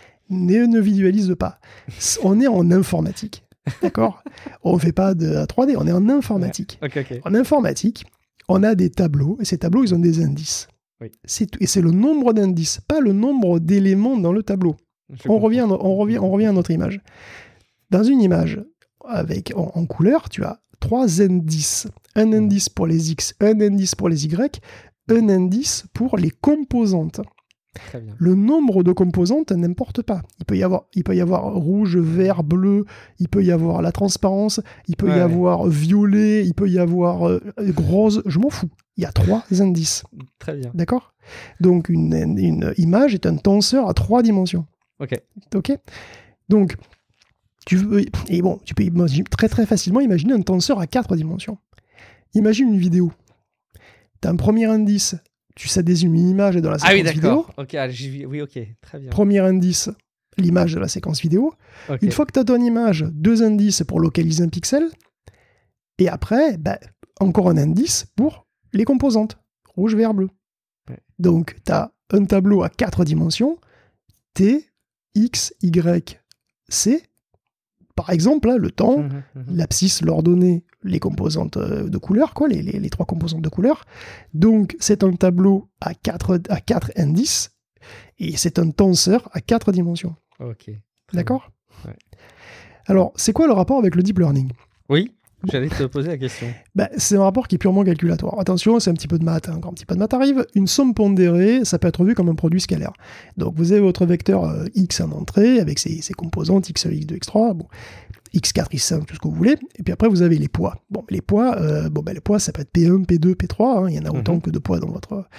Ne visualise pas. On est en informatique, d'accord? On ne fait pas de 3D, on est en informatique. Okay. En informatique, on a des tableaux, et ces tableaux, ils ont des indices. Oui. Et c'est le nombre d'indices, pas le nombre d'éléments dans le tableau. On revient à notre image. Dans une image en couleur, tu as trois indices. Un indice pour les X, un indice pour les Y, un indice pour les composantes. Très bien. Le nombre de composantes n'importe pas. Il peut y avoir rouge, vert, bleu, il peut y avoir la transparence, il peut y avoir violet, il peut y avoir rose, je m'en fous. Il y a trois indices. Très bien. D'accord? Donc une image est un tenseur à trois dimensions. Ok. Donc tu peux très très facilement imaginer un tenseur à quatre dimensions. Imagine une vidéo. Tu as un premier indice. Ça désigne une image de la séquence vidéo. Ok, très bien. Premier indice, l'image de la séquence vidéo. Une fois que tu as ton image, deux indices pour localiser un pixel. Et après, encore un indice pour les composantes. Rouge, vert, bleu. Ouais. Donc, tu as un tableau à quatre dimensions. T, X, Y, C. Par exemple, là, le temps, l'abscisse, l'ordonnée, les composantes de couleur, quoi, les trois composantes de couleur. Donc, c'est un tableau à quatre indices et c'est un tenseur à quatre dimensions. Ok. D'accord ? Ouais. Alors, c'est quoi le rapport avec le deep learning ? Oui, j'allais te poser la question. C'est un rapport qui est purement calculatoire. Attention, c'est un petit peu de maths. Quand un petit peu de maths arrive, une somme pondérée, ça peut être vu comme un produit scalaire. Donc, vous avez votre vecteur X en entrée avec ses composantes X1, X2, X3. Bon. X4, X5, tout ce que vous voulez. Et puis après, vous avez les poids. Les poids, ça peut être P1, P2, P3. Il y en a autant que de poids dans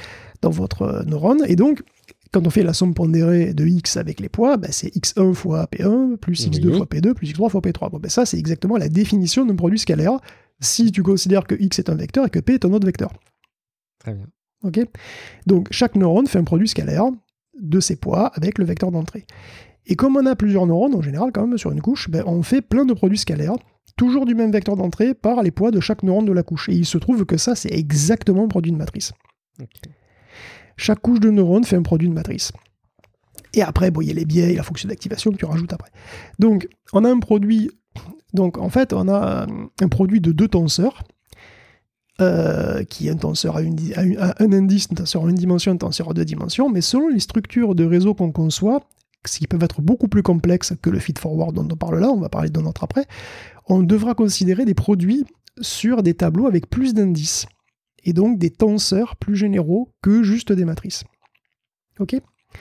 votre neurone. Et donc, quand on fait la somme pondérée de X avec les poids, c'est X1 fois P1, plus X2 fois P2, plus X3 fois P3. Ça, c'est exactement la définition d'un produit scalaire. si tu considères que X est un vecteur et que P est un autre vecteur. Très bien. Ok. Donc chaque neurone fait un produit scalaire de ses poids avec le vecteur d'entrée. Et comme on a plusieurs neurones, en général, quand même, sur une couche, on fait plein de produits scalaires, toujours du même vecteur d'entrée par les poids de chaque neurone de la couche. Et il se trouve que ça, c'est exactement un produit de matrice. Okay. Chaque couche de neurones fait un produit de matrice. Et après, il y a les biais et la fonction d'activation que tu rajoutes après. Donc, on a un produit... Donc, en fait, on a un produit de deux tenseurs, qui est un tenseur à un indice, un tenseur à une dimension, un tenseur à deux dimensions, mais selon les structures de réseau qu'on conçoit, ce qui peuvent être beaucoup plus complexes que le feed-forward dont on parle là, on va parler d'un autre après, on devra considérer des produits sur des tableaux avec plus d'indices, et donc des tenseurs plus généraux que juste des matrices. Ok ?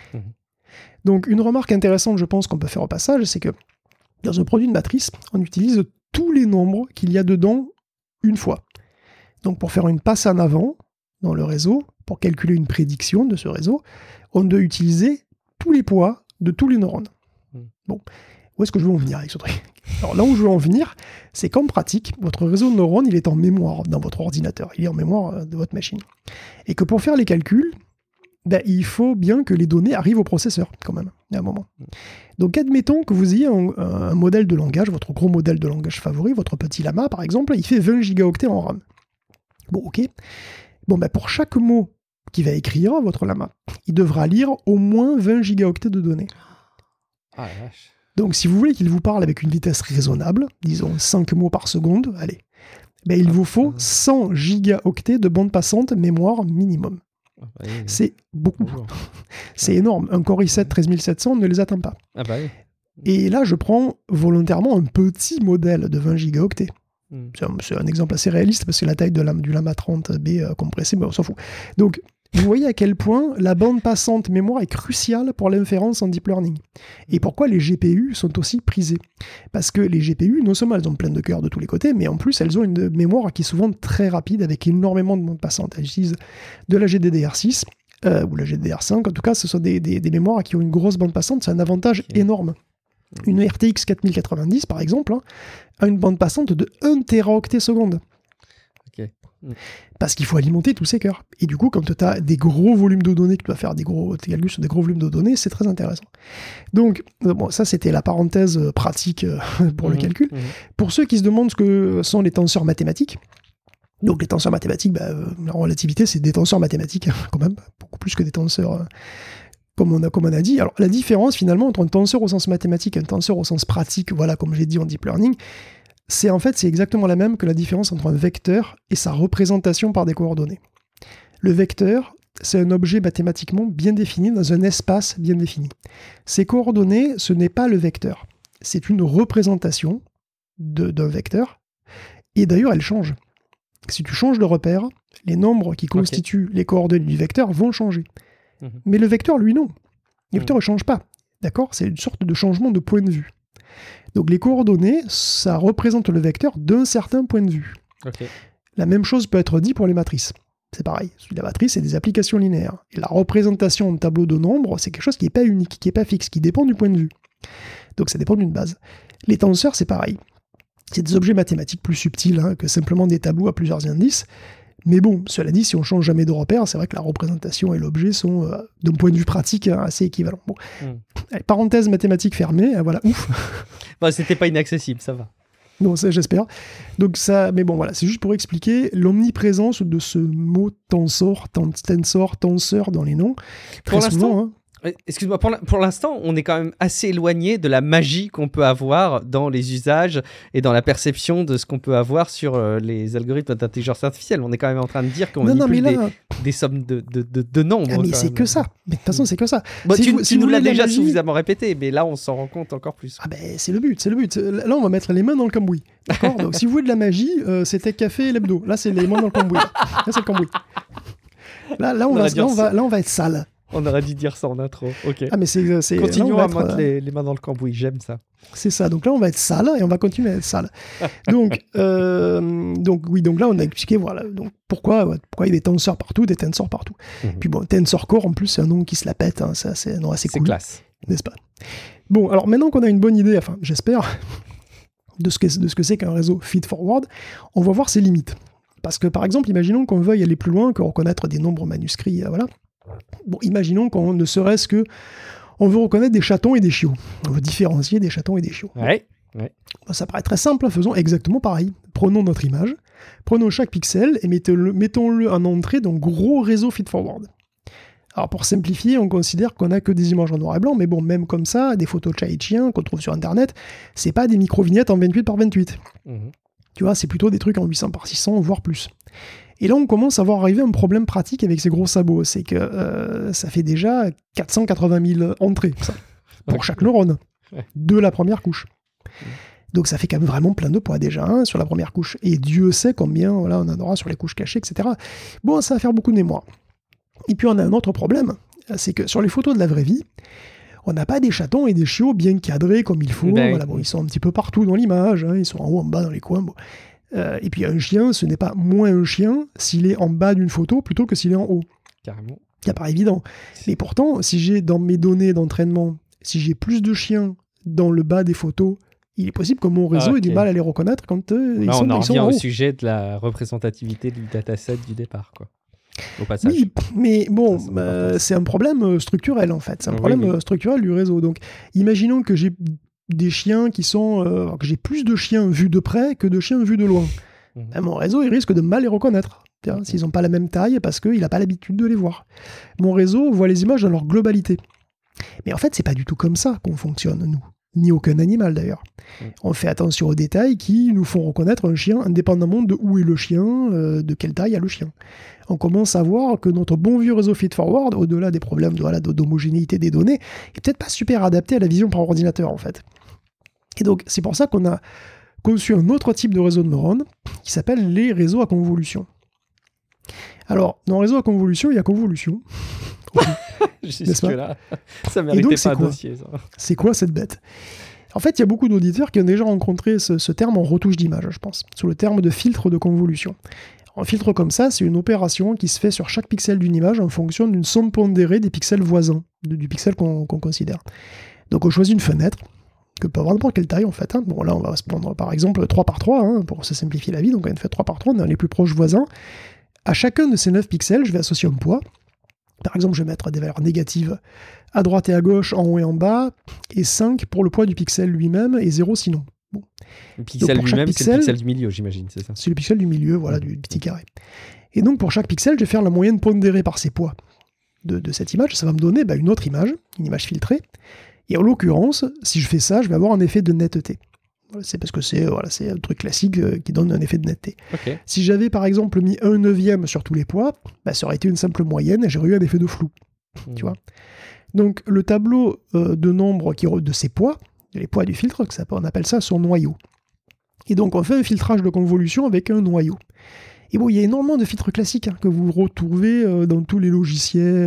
Donc une remarque intéressante, je pense, qu'on peut faire au passage, c'est que dans un produit de matrice, on utilise tous les nombres qu'il y a dedans une fois. Donc pour faire une passe en avant dans le réseau, pour calculer une prédiction de ce réseau, on doit utiliser tous les poids de tous les neurones. Bon, où est-ce que je veux en venir avec ce truc ? Alors là où je veux en venir, c'est qu'en pratique, votre réseau de neurones, il est en mémoire dans votre ordinateur, il est en mémoire de votre machine. Et que pour faire les calculs, il faut bien que les données arrivent au processeur, quand même, à un moment. Donc admettons que vous ayez un modèle de langage, votre gros modèle de langage favori, votre petit lama par exemple, il fait 20 gigaoctets en RAM. Bon, ok. Bon, pour chaque mot qu'il va écrire, votre lama, il devra lire au moins 20 gigaoctets de données. Ah la vache. Donc si vous voulez qu'il vous parle avec une vitesse raisonnable, disons 5 mots par seconde, allez, il vous faut 100 gigaoctets de bande passante mémoire minimum. Oui. C'est beaucoup. C'est énorme. Un Core i7 13700 ne les atteint pas. Ah bah oui. Et là, je prends volontairement un petit modèle de 20 gigaoctets. C'est un exemple assez réaliste parce que la taille du Lama 30B compressé, on s'en fout. Donc, vous voyez à quel point la bande passante mémoire est cruciale pour l'inférence en deep learning. Et pourquoi les GPU sont aussi prisés. Parce que les GPU, non seulement elles ont plein de cœurs de tous les côtés, mais en plus elles ont une mémoire qui est souvent très rapide avec énormément de bande passante. Elles utilisent de la GDDR6 ou la GDDR5. En tout cas, ce sont des mémoires qui ont une grosse bande passante. C'est un avantage énorme. Une RTX 4090, par exemple, a une bande passante de 1 teraoctet seconde. Parce qu'il faut alimenter tous ces cœurs. Et du coup, quand tu as des gros volumes de données, que tu dois faire des calculs sur des gros volumes de données, c'est très intéressant. Donc, ça, c'était la parenthèse pratique pour le calcul. Pour ceux qui se demandent ce que sont les tenseurs mathématiques, donc les tenseurs mathématiques, la relativité, c'est des tenseurs mathématiques, quand même, beaucoup plus que des tenseurs... Comme on a dit. Alors, la différence, finalement, entre un tenseur au sens mathématique et un tenseur au sens pratique, voilà, comme j'ai dit en deep learning, c'est exactement la même que la différence entre un vecteur et sa représentation par des coordonnées. Le vecteur, c'est un objet mathématiquement bien défini dans un espace bien défini. Ces coordonnées, ce n'est pas le vecteur. C'est une représentation d'un vecteur. Et d'ailleurs, elle change. Si tu changes de repère, les nombres qui constituent les coordonnées du vecteur vont changer. Mais le vecteur, lui, non. Le vecteur ne change pas. D'accord ? C'est une sorte de changement de point de vue. Donc les coordonnées, ça représente le vecteur d'un certain point de vue. La même chose peut être dit pour les matrices. C'est pareil. La matrice, c'est des applications linéaires. Et la représentation en tableau de nombres, c'est quelque chose qui n'est pas unique, qui n'est pas fixe, qui dépend du point de vue. Donc ça dépend d'une base. Les tenseurs, c'est pareil. C'est des objets mathématiques plus subtils que simplement des tableaux à plusieurs indices. Mais bon, cela dit, si on change jamais de repère, c'est vrai que la représentation et l'objet sont, d'un point de vue pratique, assez équivalents. Bon. Allez, parenthèse mathématique fermée, voilà, ouf. C'était pas inaccessible, ça va. Non, ça, j'espère. Donc ça, mais bon, voilà, c'est juste pour expliquer l'omniprésence de ce mot tenseur dans les noms. Très souvent, excuse-moi, pour l'instant, on est quand même assez éloigné de la magie qu'on peut avoir dans les usages et dans la perception de ce qu'on peut avoir sur les algorithmes d'intelligence artificielle. On est quand même en train de dire qu'on manipule des sommes de nombres. Ah, mais c'est que ça. Mais de toute façon, c'est que ça. Bon, tu nous l'as déjà suffisamment répété, mais là, on s'en rend compte encore plus. Ah c'est le but. Là, on va mettre les mains dans le cambouis. D'accord. Donc, si vous voulez de la magie, c'était café et l'hebdo. Là, c'est les mains dans le cambouis. Là, c'est le cambouis. Là, on va être sale. On aurait dû dire ça en intro. Ok. Ah, mais c'est continuons à mettre les mains dans le cambouis. J'aime ça. C'est ça. Donc là, on va être sale et on va continuer à être sale. Donc là, on a expliqué voilà. Donc pourquoi il y a des tenseurs partout, des tensors partout. Puis bon, Tensor Core, en plus, c'est un nom qui se la pète. C'est un nom assez cool. C'est classe. N'est-ce pas ? Bon, alors maintenant qu'on a une bonne idée, enfin, j'espère. de ce que c'est qu'un réseau feed-forward, on va voir ses limites. Parce que, par exemple, imaginons qu'on veuille aller plus loin que reconnaître des nombres manuscrits, voilà. Bon, imaginons qu'on ne serait-ce que... On veut reconnaître des chatons et des chiots. On veut différencier des chatons et des chiots. Ouais. Bon, ça paraît très simple, faisons exactement pareil. Prenons notre image, prenons chaque pixel et mettons-le en entrée d'un gros réseau feed-forward. Alors pour simplifier, on considère qu'on n'a que des images en noir et blanc, mais bon, même comme ça, des photos de chats et de chiens qu'on trouve sur Internet, c'est pas des micro-vignettes en 28 par 28. Tu vois, c'est plutôt des trucs en 800 par 600, voire plus. Et là, on commence à voir arriver un problème pratique avec ces gros sabots. C'est que ça fait déjà 480 000 entrées, ça, pour chaque neurone, de la première couche. Donc ça fait quand même vraiment plein de poids déjà, hein, sur la première couche. Et Dieu sait combien voilà, on en aura sur les couches cachées, etc. Bon, ça va faire beaucoup de mémoire. Et puis on a un autre problème, c'est que sur les photos de la vraie vie, on n'a pas des chatons et des chiots bien cadrés comme il faut. Voilà, bon, ils sont un petit peu partout dans l'image, hein, ils sont en haut, en bas, dans les coins. Bon. Et puis un chien, ce n'est pas moins un chien s'il est en bas d'une photo plutôt que s'il est en haut. Carrément. Ça paraît évident. Mais pourtant, si j'ai dans mes données d'entraînement, si j'ai plus de chiens dans le bas des photos, il est possible que mon réseau ait du mal à les reconnaître quand ils sont en haut. On en revient au sujet de la représentativité du dataset du départ, quoi. Au passage. Oui, mais bon, c'est un problème structurel en fait. C'est un problème structurel du réseau. Donc, imaginons que j'ai des chiens qui sont... que j'ai plus de chiens vus de près que de chiens vus de loin. Mon réseau, il risque de mal les reconnaître. S'ils n'ont pas la même taille parce qu'il n'a pas l'habitude de les voir. Mon réseau voit les images dans leur globalité. Mais en fait, c'est pas du tout comme ça qu'on fonctionne, nous. Ni aucun animal d'ailleurs. On fait attention aux détails qui nous font reconnaître un chien indépendamment de où est le chien, de quelle taille a le chien. On commence à voir que notre bon vieux réseau feed-forward, au-delà des problèmes d'homogénéité des données, est peut-être pas super adapté à la vision par ordinateur en fait. Et donc c'est pour ça qu'on a conçu un autre type de réseau de neurones qui s'appelle les réseaux à convolution. Alors, dans le réseau à convolution, il y a convolution. Jusque-là, ça méritait pas un dossier. Ça. C'est quoi cette bête ? En fait, il y a beaucoup d'auditeurs qui ont déjà rencontré ce terme en retouche d'image, je pense, sous le terme de filtre de convolution. Un filtre comme ça, c'est une opération qui se fait sur chaque pixel d'une image en fonction d'une somme pondérée des pixels voisins, du pixel qu'on considère. Donc on choisit une fenêtre, que peut avoir n'importe quelle taille en fait. Hein. Bon là, on va se prendre par exemple 3 par 3, hein, pour se simplifier la vie, donc on fait 3 par 3, on est les plus proches voisins. À chacun de ces 9 pixels, je vais associer un poids. Par exemple, je vais mettre des valeurs négatives à droite et à gauche, en haut et en bas, et 5 pour le poids du pixel lui-même, et 0 sinon. Bon. Le pixel lui-même, c'est le pixel du milieu, j'imagine, c'est ça ? C'est le pixel du milieu, voilà, du petit carré. Et donc, pour chaque pixel, je vais faire la moyenne pondérée par ses poids de cette image. Ça va me donner une autre image, une image filtrée. Et en l'occurrence, si je fais ça, je vais avoir un effet de netteté. C'est parce que c'est un truc classique qui donne un effet de netteté. Okay. Si j'avais par exemple mis 1/9 sur tous les poids, ça aurait été une simple moyenne et j'aurais eu un effet de flou. Tu vois ? Donc le tableau de nombres de ces poids, les poids du filtre, on appelle ça son noyau. Et donc on fait un filtrage de convolution avec un noyau. Et bon, il y a énormément de filtres classiques que vous retrouvez dans tous les logiciels,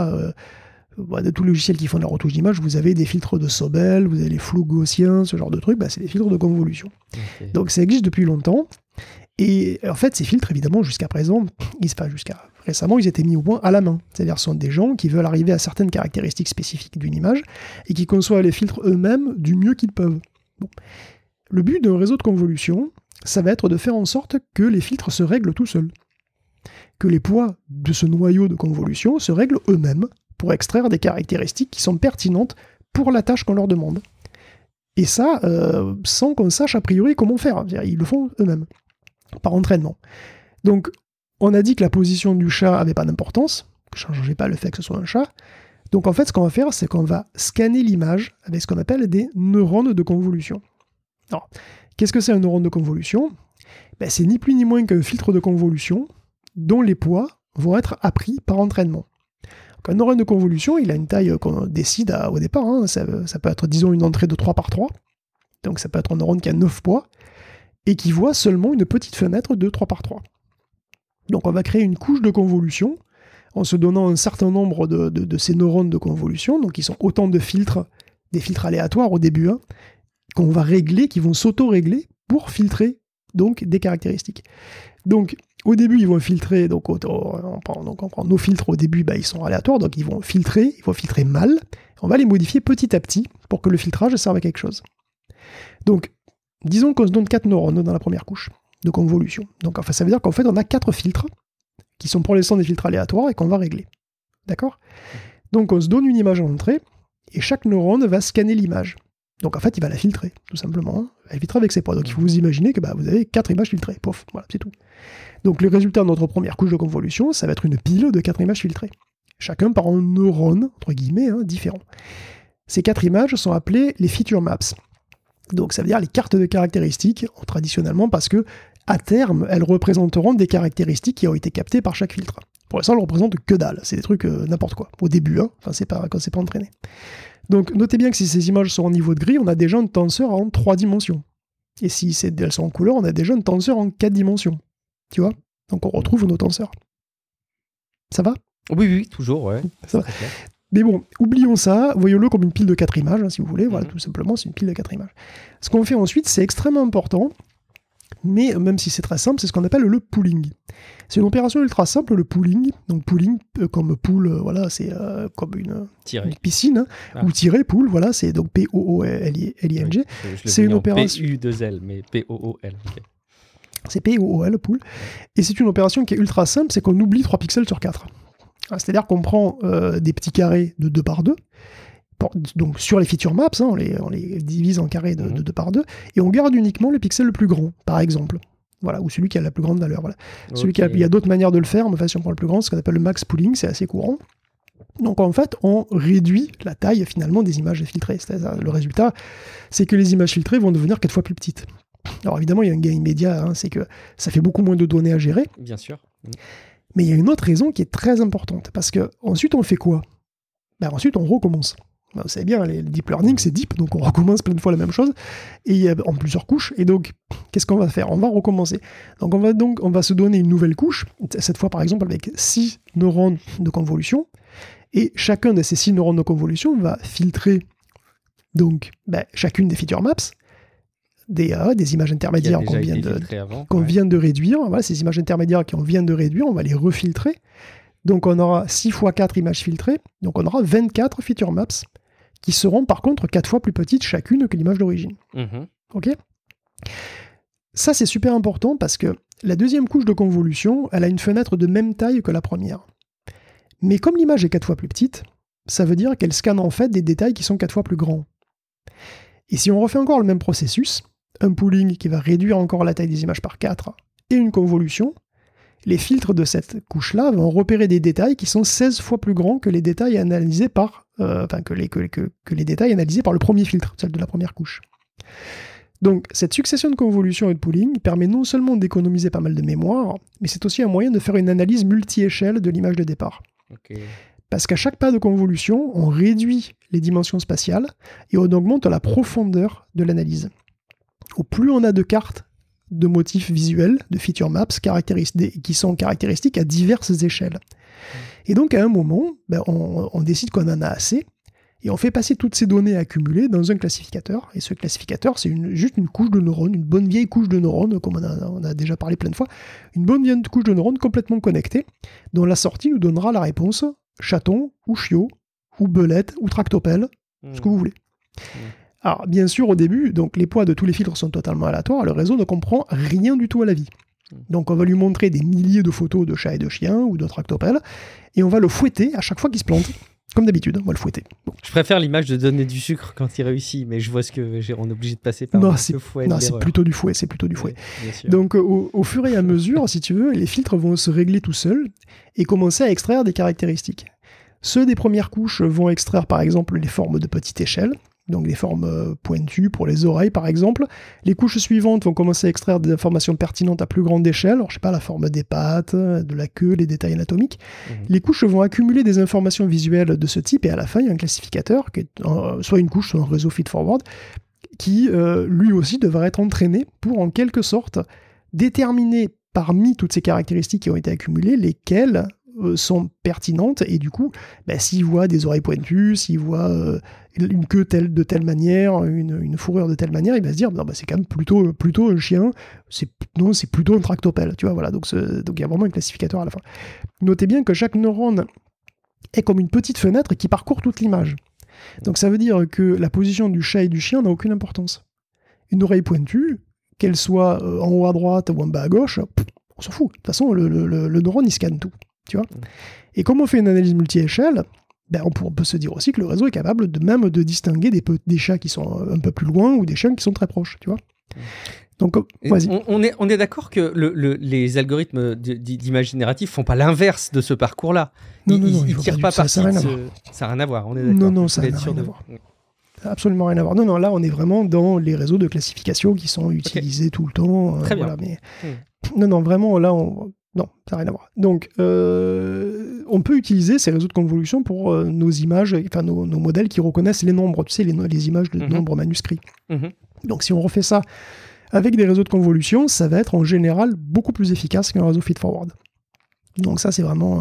de tous les logiciels qui font de la retouche d'image, vous avez des filtres de Sobel, vous avez les flous gaussiens, ce genre de trucs, c'est des filtres de convolution. Okay. Donc ça existe depuis longtemps, et en fait ces filtres, évidemment, jusqu'à récemment, ils étaient mis au point à la main. C'est-à-dire ce sont des gens qui veulent arriver à certaines caractéristiques spécifiques d'une image, et qui conçoivent les filtres eux-mêmes du mieux qu'ils peuvent. Bon. Le but d'un réseau de convolution, ça va être de faire en sorte que les filtres se règlent tout seuls. Que les poids de ce noyau de convolution se règlent eux-mêmes, pour extraire des caractéristiques qui sont pertinentes pour la tâche qu'on leur demande. Et ça, sans qu'on sache a priori comment faire. Ils le font eux-mêmes, par entraînement. Donc, on a dit que la position du chat n'avait pas d'importance, que ça ne changeait pas le fait que ce soit un chat. Donc en fait, ce qu'on va faire, c'est qu'on va scanner l'image avec ce qu'on appelle des neurones de convolution. Alors, qu'est-ce que c'est un neurone de convolution ? C'est ni plus ni moins qu'un filtre de convolution dont les poids vont être appris par entraînement. Un neurone de convolution, il a une taille qu'on décide au départ. Hein. Ça peut être, disons, une entrée de 3 par 3. Donc ça peut être un neurone qui a 9 poids et qui voit seulement une petite fenêtre de 3 par 3. Donc on va créer une couche de convolution en se donnant un certain nombre de ces neurones de convolution, donc qui sont autant de filtres, des filtres aléatoires au début, hein, qu'on va régler, qui vont s'auto-régler pour filtrer donc des caractéristiques. Donc au début, ils vont filtrer, donc on prend nos filtres au début, ils sont aléatoires, donc ils vont filtrer mal, on va les modifier petit à petit pour que le filtrage serve à quelque chose. Donc, Disons qu'on se donne 4 neurones dans la première couche de convolution. Donc enfin, ça veut dire qu'en fait, on a 4 filtres qui sont pour l'instant des filtres aléatoires et qu'on va régler. D'accord ? Donc on se donne une image en entrée et chaque neurone va scanner l'image. Donc en fait, il va la filtrer, tout simplement. Hein. Il va la filtrer avec ses poids. Donc il faut vous imaginer que vous avez 4 images filtrées. Pouf, voilà, c'est tout. Donc le résultat de notre première couche de convolution, ça va être une pile de 4 images filtrées. Chacun par un neurone, entre guillemets, différent. Ces 4 images sont appelées les feature maps. Donc ça veut dire les cartes de caractéristiques, traditionnellement, parce que à terme, elles représenteront des caractéristiques qui ont été captées par chaque filtre. Pour l'instant, elles ne représentent que dalle. C'est des trucs n'importe quoi. Au début, quand c'est pas entraîné. Donc notez bien que si ces images sont en niveau de gris, on a déjà un tenseur en 3 dimensions. Et si elles sont en couleur, on a déjà un tenseur en 4 dimensions. Tu vois ? Donc on retrouve nos tenseurs. Ça va ? Oui, toujours, ouais. Ça va. Mais bon, oublions ça, voyons-le comme une pile de 4 images, si vous voulez. Voilà, tout simplement, c'est une pile de 4 images. Ce qu'on fait ensuite, c'est extrêmement important, mais même si c'est très simple, c'est ce qu'on appelle le pooling. C'est une opération ultra simple, le pooling. Donc pooling, comme pool, voilà, c'est comme une piscine, ou tirer, pool, voilà, c'est donc P-O-O-L-I-N-G. Oui, c'est une opération... P-U-2-L, mais P-O-O-L, ok. C'est P-O-O-L, pool. Et c'est une opération qui est ultra simple, c'est qu'on oublie 3 pixels sur 4. C'est-à-dire qu'on prend des petits carrés de 2 par 2, donc sur les feature maps, on les divise en carrés de 2 par 2, et on garde uniquement le pixel le plus grand, par exemple. Voilà, ou celui qui a la plus grande valeur. Voilà. Okay. Il y a d'autres manières de le faire, mais enfin, si on prend le plus grand, c'est ce qu'on appelle le max pooling, c'est assez courant. Donc en fait, on réduit la taille finalement des images filtrées. Le résultat, c'est que les images filtrées vont devenir 4 fois plus petites. Alors évidemment, il y a un gain immédiat, c'est que ça fait beaucoup moins de données à gérer. Bien sûr. Mais il y a une autre raison qui est très importante, parce que ensuite on fait quoi ? Ensuite on recommence. Vous savez bien, le deep learning c'est deep, donc on recommence plein de fois la même chose, et en plusieurs couches, et donc qu'est-ce qu'on va faire ? On va recommencer. Donc on va se donner une nouvelle couche, cette fois par exemple avec 6 neurones de convolution, et chacun de ces 6 neurones de convolution va filtrer donc chacune des feature maps, des images intermédiaires qu'on vient de réduire. Voilà, ces images intermédiaires qu'on vient de réduire, on va les refiltrer. Donc on aura 6 x 4 images filtrées, donc on aura 24 feature maps qui seront par contre 4 fois plus petites chacune que l'image d'origine. Ok ? Ça c'est super important parce que la deuxième couche de convolution, elle a une fenêtre de même taille que la première. Mais comme l'image est 4 fois plus petite, ça veut dire qu'elle scanne en fait des détails qui sont 4 fois plus grands. Et si on refait encore le même processus, un pooling qui va réduire encore la taille des images par 4 et une convolution, les filtres de cette couche-là vont repérer des détails qui sont 16 fois plus grands que les détails analysés par les détails analysés par le premier filtre, celle de la première couche. Donc cette succession de convolution et de pooling permet non seulement d'économiser pas mal de mémoire, mais c'est aussi un moyen de faire une analyse multi-échelle de l'image de départ. Okay. Parce qu'à chaque pas de convolution, on réduit les dimensions spatiales et on augmente la profondeur de l'analyse. Au plus on a de cartes de motifs visuels, de feature maps, qui sont caractéristiques à diverses échelles. Et donc à un moment, on décide qu'on en a assez, et on fait passer toutes ces données accumulées dans un classificateur. Et ce classificateur, c'est juste une couche de neurones, une bonne vieille couche de neurones, comme on a déjà parlé plein de fois, une bonne vieille couche de neurones complètement connectée, dont la sortie nous donnera la réponse chaton, ou chiot, ou belette, ou tractopelle, ce que vous voulez. Alors, bien sûr, au début, donc, les poids de tous les filtres sont totalement aléatoires, le réseau ne comprend rien du tout à la vie. Donc, on va lui montrer des milliers de photos de chats et de chiens, ou de tractopelles, et on va le fouetter à chaque fois qu'il se plante. Comme d'habitude, on va le fouetter. Bon. Je préfère l'image de donner du sucre quand il réussit, mais je vois ce que on est obligé de passer par le fouet. Non, c'est plutôt du fouet, Donc, au fur et à mesure, si tu veux, les filtres vont se régler tout seuls et commencer à extraire des caractéristiques. Ceux des premières couches vont extraire, par exemple, les formes de petite échelle, donc des formes pointues pour les oreilles, par exemple. Les couches suivantes vont commencer à extraire des informations pertinentes à plus grande échelle, alors, je sais pas, la forme des pattes, de la queue, les détails anatomiques. Les couches vont accumuler des informations visuelles de ce type, et à la fin, il y a un classificateur, qui est soit une couche, soit un réseau feed-forward, qui, lui aussi, devra être entraîné pour, en quelque sorte, déterminer parmi toutes ces caractéristiques qui ont été accumulées, lesquelles sont pertinentes, et du coup, s'il voit des oreilles pointues, s'il voit une queue de telle manière, une fourrure de telle manière, il va se dire, c'est quand même plutôt un chien, c'est plutôt un tractopelle, tu vois, voilà, donc il y a vraiment un classificateur à la fin. Notez bien que chaque neurone est comme une petite fenêtre qui parcourt toute l'image. Donc ça veut dire que la position du chat et du chien n'a aucune importance. Une oreille pointue, qu'elle soit en haut à droite ou en bas à gauche, on s'en fout. De toute façon, le neurone, il scanne tout. Tu vois. Et comme on fait une analyse multi-échelle, on peut se dire aussi que le réseau est capable de distinguer des chats qui sont un peu plus loin ou des chiens qui sont très proches. Tu vois. Donc, vas-y. On est d'accord que les algorithmes d'image générative font pas l'inverse de ce parcours-là. Ils ne tirent pas parti de ce... Ça n'a rien à voir, on est d'accord. Non, ça n'a rien à voir. Absolument rien à voir. Non, là, on est vraiment dans les réseaux de classification qui sont utilisés tout le temps. Très bien. Voilà, mais... Non, vraiment, là, non, ça n'a rien à voir. Donc, on peut utiliser ces réseaux de convolution pour nos images, enfin, nos modèles qui reconnaissent les nombres, tu sais, les images de nombres manuscrits. Donc, si on refait ça avec des réseaux de convolution, ça va être en général beaucoup plus efficace qu'un réseau feed-forward. Donc ça, c'est vraiment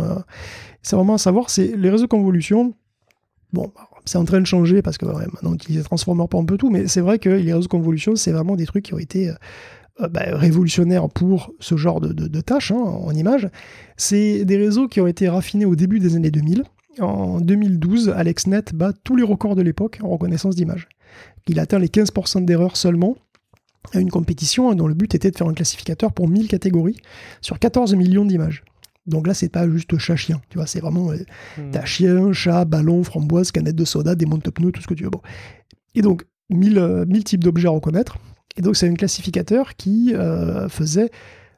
à savoir. C'est les réseaux de convolution, bon, c'est en train de changer parce que maintenant on utilise les transformers pour un peu tout, mais c'est vrai que les réseaux de convolution, c'est vraiment des trucs qui ont été révolutionnaires pour ce genre de tâches en images. C'est des réseaux qui ont été raffinés au début des années 2000. En 2012, AlexNet bat tous les records de l'époque en reconnaissance d'images. Il atteint les 15% d'erreurs seulement à une compétition dont le but était de faire un classificateur pour 1000 catégories sur 14 millions d'images. Donc là, c'est pas juste chat-chien, tu vois, c'est vraiment t'as chien, chat, ballon, framboise, canette de soda, démonte-pneus, tout ce que tu veux. Bon. Et donc, 1000 types d'objets à reconnaître. Et donc, c'est un classificateur qui faisait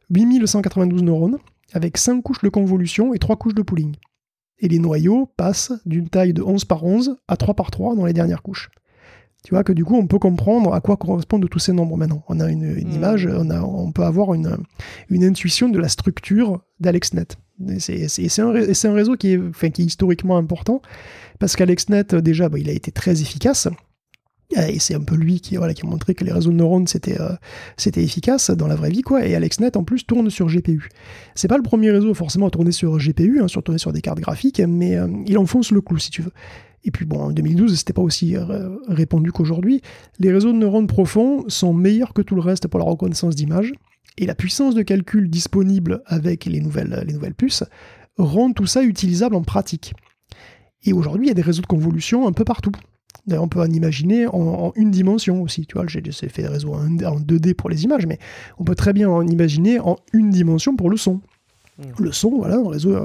8192 neurones avec 5 couches de convolution et 3 couches de pooling. Et les noyaux passent d'une taille de 11 par 11 à 3 par 3 dans les dernières couches. Tu vois que du coup, on peut comprendre à quoi correspondent tous ces nombres maintenant. On a une image, on peut avoir une intuition de la structure d'AlexNet. Et c'est un réseau qui est historiquement important, parce qu'AlexNet, déjà, il a été très efficace. Et c'est un peu lui qui a montré que les réseaux de neurones, c'était efficace dans la vraie vie, quoi. Et AlexNet, en plus, tourne sur GPU. C'est pas le premier réseau, forcément, à tourner sur GPU, tourner sur des cartes graphiques, mais il enfonce le clou, si tu veux. Et puis bon, en 2012, c'était pas aussi répandu qu'aujourd'hui. Les réseaux de neurones profonds sont meilleurs que tout le reste pour la reconnaissance d'images. Et la puissance de calcul disponible avec les nouvelles puces rend tout ça utilisable en pratique. Et aujourd'hui, il y a des réseaux de convolution un peu partout. D'ailleurs, on peut en imaginer en une dimension aussi. Tu vois, j'ai fait des réseaux en 2D pour les images, mais on peut très bien en imaginer en une dimension pour le son. Le son, voilà, un réseau.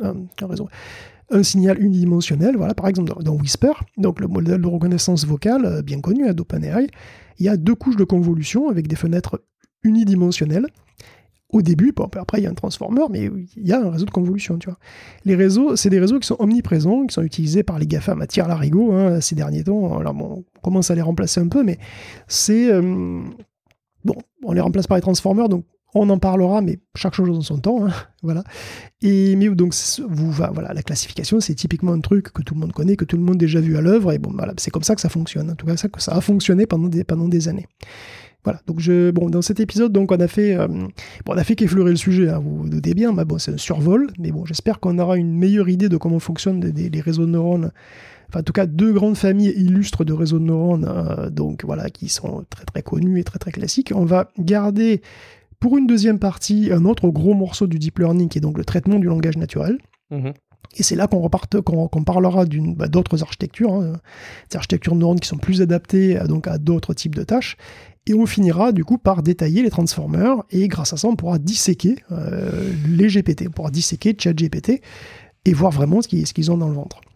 Un signal unidimensionnel, voilà, par exemple dans Whisper, donc le modèle de reconnaissance vocale bien connu d'OpenAI, il y a 2 couches de convolution avec des fenêtres unidimensionnelles. Au début, après il y a un transformer, mais il y a un réseau de convolution, tu vois. Les réseaux, c'est des réseaux qui sont omniprésents, qui sont utilisés par les GAFAM à tire-larigot ces derniers temps. Alors bon, on commence à les remplacer un peu, mais c'est... bon, on les remplace par les transformers, donc on en parlera, mais chaque chose dans son temps, voilà. Mais donc, voilà, la classification, c'est typiquement un truc que tout le monde connaît, que tout le monde a déjà vu à l'œuvre, et bon, voilà, c'est comme ça que ça fonctionne. En tout cas, ça a fonctionné pendant des années. Voilà, donc dans cet épisode, donc on a fait qu'effleurer le sujet, vous vous doutez bien, mais bon, c'est un survol, mais bon, j'espère qu'on aura une meilleure idée de comment fonctionnent les réseaux de neurones. Enfin, en tout cas, 2 grandes familles illustres de réseaux de neurones, donc voilà, qui sont très très connus et très très classiques. On va garder pour une deuxième partie un autre gros morceau du deep learning, qui est donc le traitement du langage naturel. Et c'est là qu'on parlera d'autres architectures, des architectures de neurones qui sont plus adaptées donc à d'autres types de tâches. Et on finira du coup par détailler les transformers, et grâce à ça, on pourra disséquer les GPT, on pourra disséquer ChatGPT et voir vraiment ce qu'ils ont dans le ventre.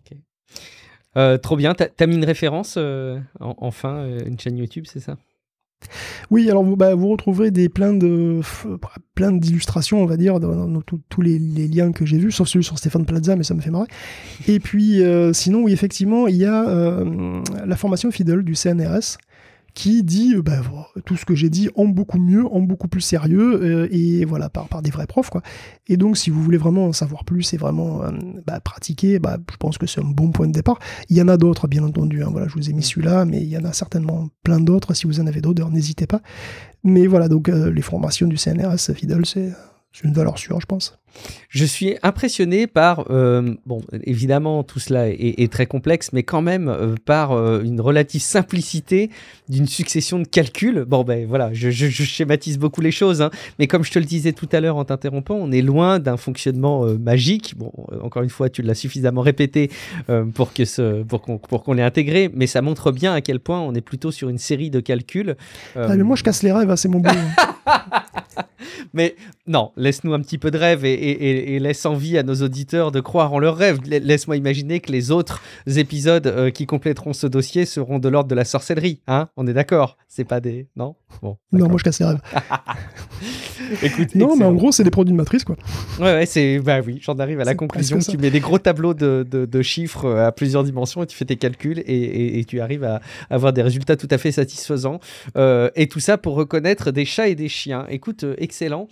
Okay. Trop bien, t'as mis une référence, enfin, une chaîne YouTube, c'est ça ? Oui, alors vous retrouverez plein d'illustrations, on va dire, dans tous les liens que j'ai vus, sauf celui sur Stéphane Plaza, mais ça me fait marrer. Et puis, sinon, oui, effectivement, il y a la formation FIDLE du CNRS, qui dit tout ce que j'ai dit en beaucoup mieux, en beaucoup plus sérieux, et voilà, par des vrais profs, quoi. Et donc, si vous voulez vraiment en savoir plus et vraiment pratiquer, je pense que c'est un bon point de départ. Il y en a d'autres, bien entendu, voilà, je vous ai mis celui-là, mais il y en a certainement plein d'autres. Si vous en avez d'autres, n'hésitez pas. Mais voilà, donc les formations du CNRS FIDLE, c'est une valeur sûre, je pense. Je suis impressionné par, bon, évidemment, tout cela est très complexe, mais quand même par une relative simplicité d'une succession de calculs. Bon, ben voilà, je schématise beaucoup les choses, hein, mais comme je te le disais tout à l'heure en t'interrompant, on est loin d'un fonctionnement magique. Bon, encore une fois, tu l'as suffisamment répété pour qu'on l'ait intégré, mais ça montre bien à quel point on est plutôt sur une série de calculs. Ah, mais moi, je casse les rêves, hein, c'est mon boulot. Mais non, laisse-nous un petit peu de rêve et laisse envie à nos auditeurs de croire en leurs rêves. Laisse-moi imaginer que les autres épisodes qui compléteront ce dossier seront de l'ordre de la sorcellerie. Hein, on est d'accord? C'est pas des... Non? Bon, non, moi je casse les rêves. Écoute, non, excellent. mais en gros, c'est des produits de matrice, quoi. Ouais, c'est... Bah oui, j'en arrive à la conclusion. Tu mets des gros tableaux de chiffres à plusieurs dimensions et tu fais tes calculs et tu arrives à avoir des résultats tout à fait satisfaisants. Et tout ça pour reconnaître des chats et des chiens. Écoute, excellent.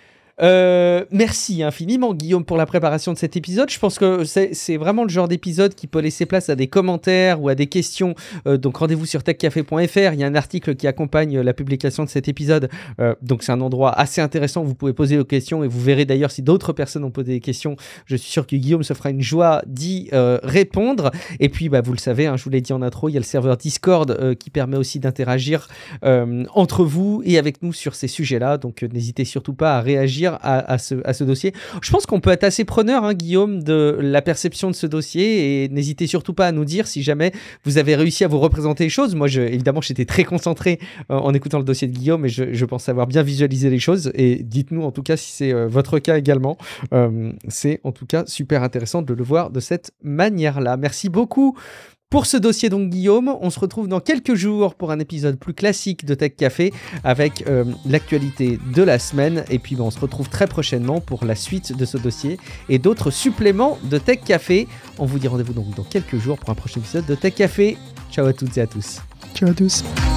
Merci infiniment Guillaume pour la préparation de cet épisode. Je pense que c'est vraiment le genre d'épisode qui peut laisser place à des commentaires ou à des questions. Donc rendez-vous sur techcafé.fr. Il y a un article qui accompagne la publication de cet épisode. Donc c'est un endroit assez intéressant où vous pouvez poser vos questions et vous verrez d'ailleurs si d'autres personnes ont posé des questions. Je suis sûr que Guillaume se fera une joie d'y répondre. Et puis vous le savez, hein, je vous l'ai dit en intro, il y a le serveur Discord qui permet aussi d'interagir entre vous et avec nous sur ces sujets-là. Donc n'hésitez surtout pas à réagir à ce dossier. Je pense qu'on peut être assez preneur, hein, Guillaume, de la perception de ce dossier et n'hésitez surtout pas à nous dire si jamais vous avez réussi à vous représenter les choses. Moi, évidemment, j'étais très concentré en écoutant le dossier de Guillaume et je pense avoir bien visualisé les choses et dites-nous en tout cas si c'est votre cas également. C'est en tout cas super intéressant de le voir de cette manière-là. Merci beaucoup pour ce dossier donc Guillaume. On se retrouve dans quelques jours pour un épisode plus classique de Tech Café avec l'actualité de la semaine et puis on se retrouve très prochainement pour la suite de ce dossier et d'autres suppléments de Tech Café. On vous dit rendez-vous donc dans quelques jours pour un prochain épisode de Tech Café. Ciao à toutes et à tous. Ciao à tous.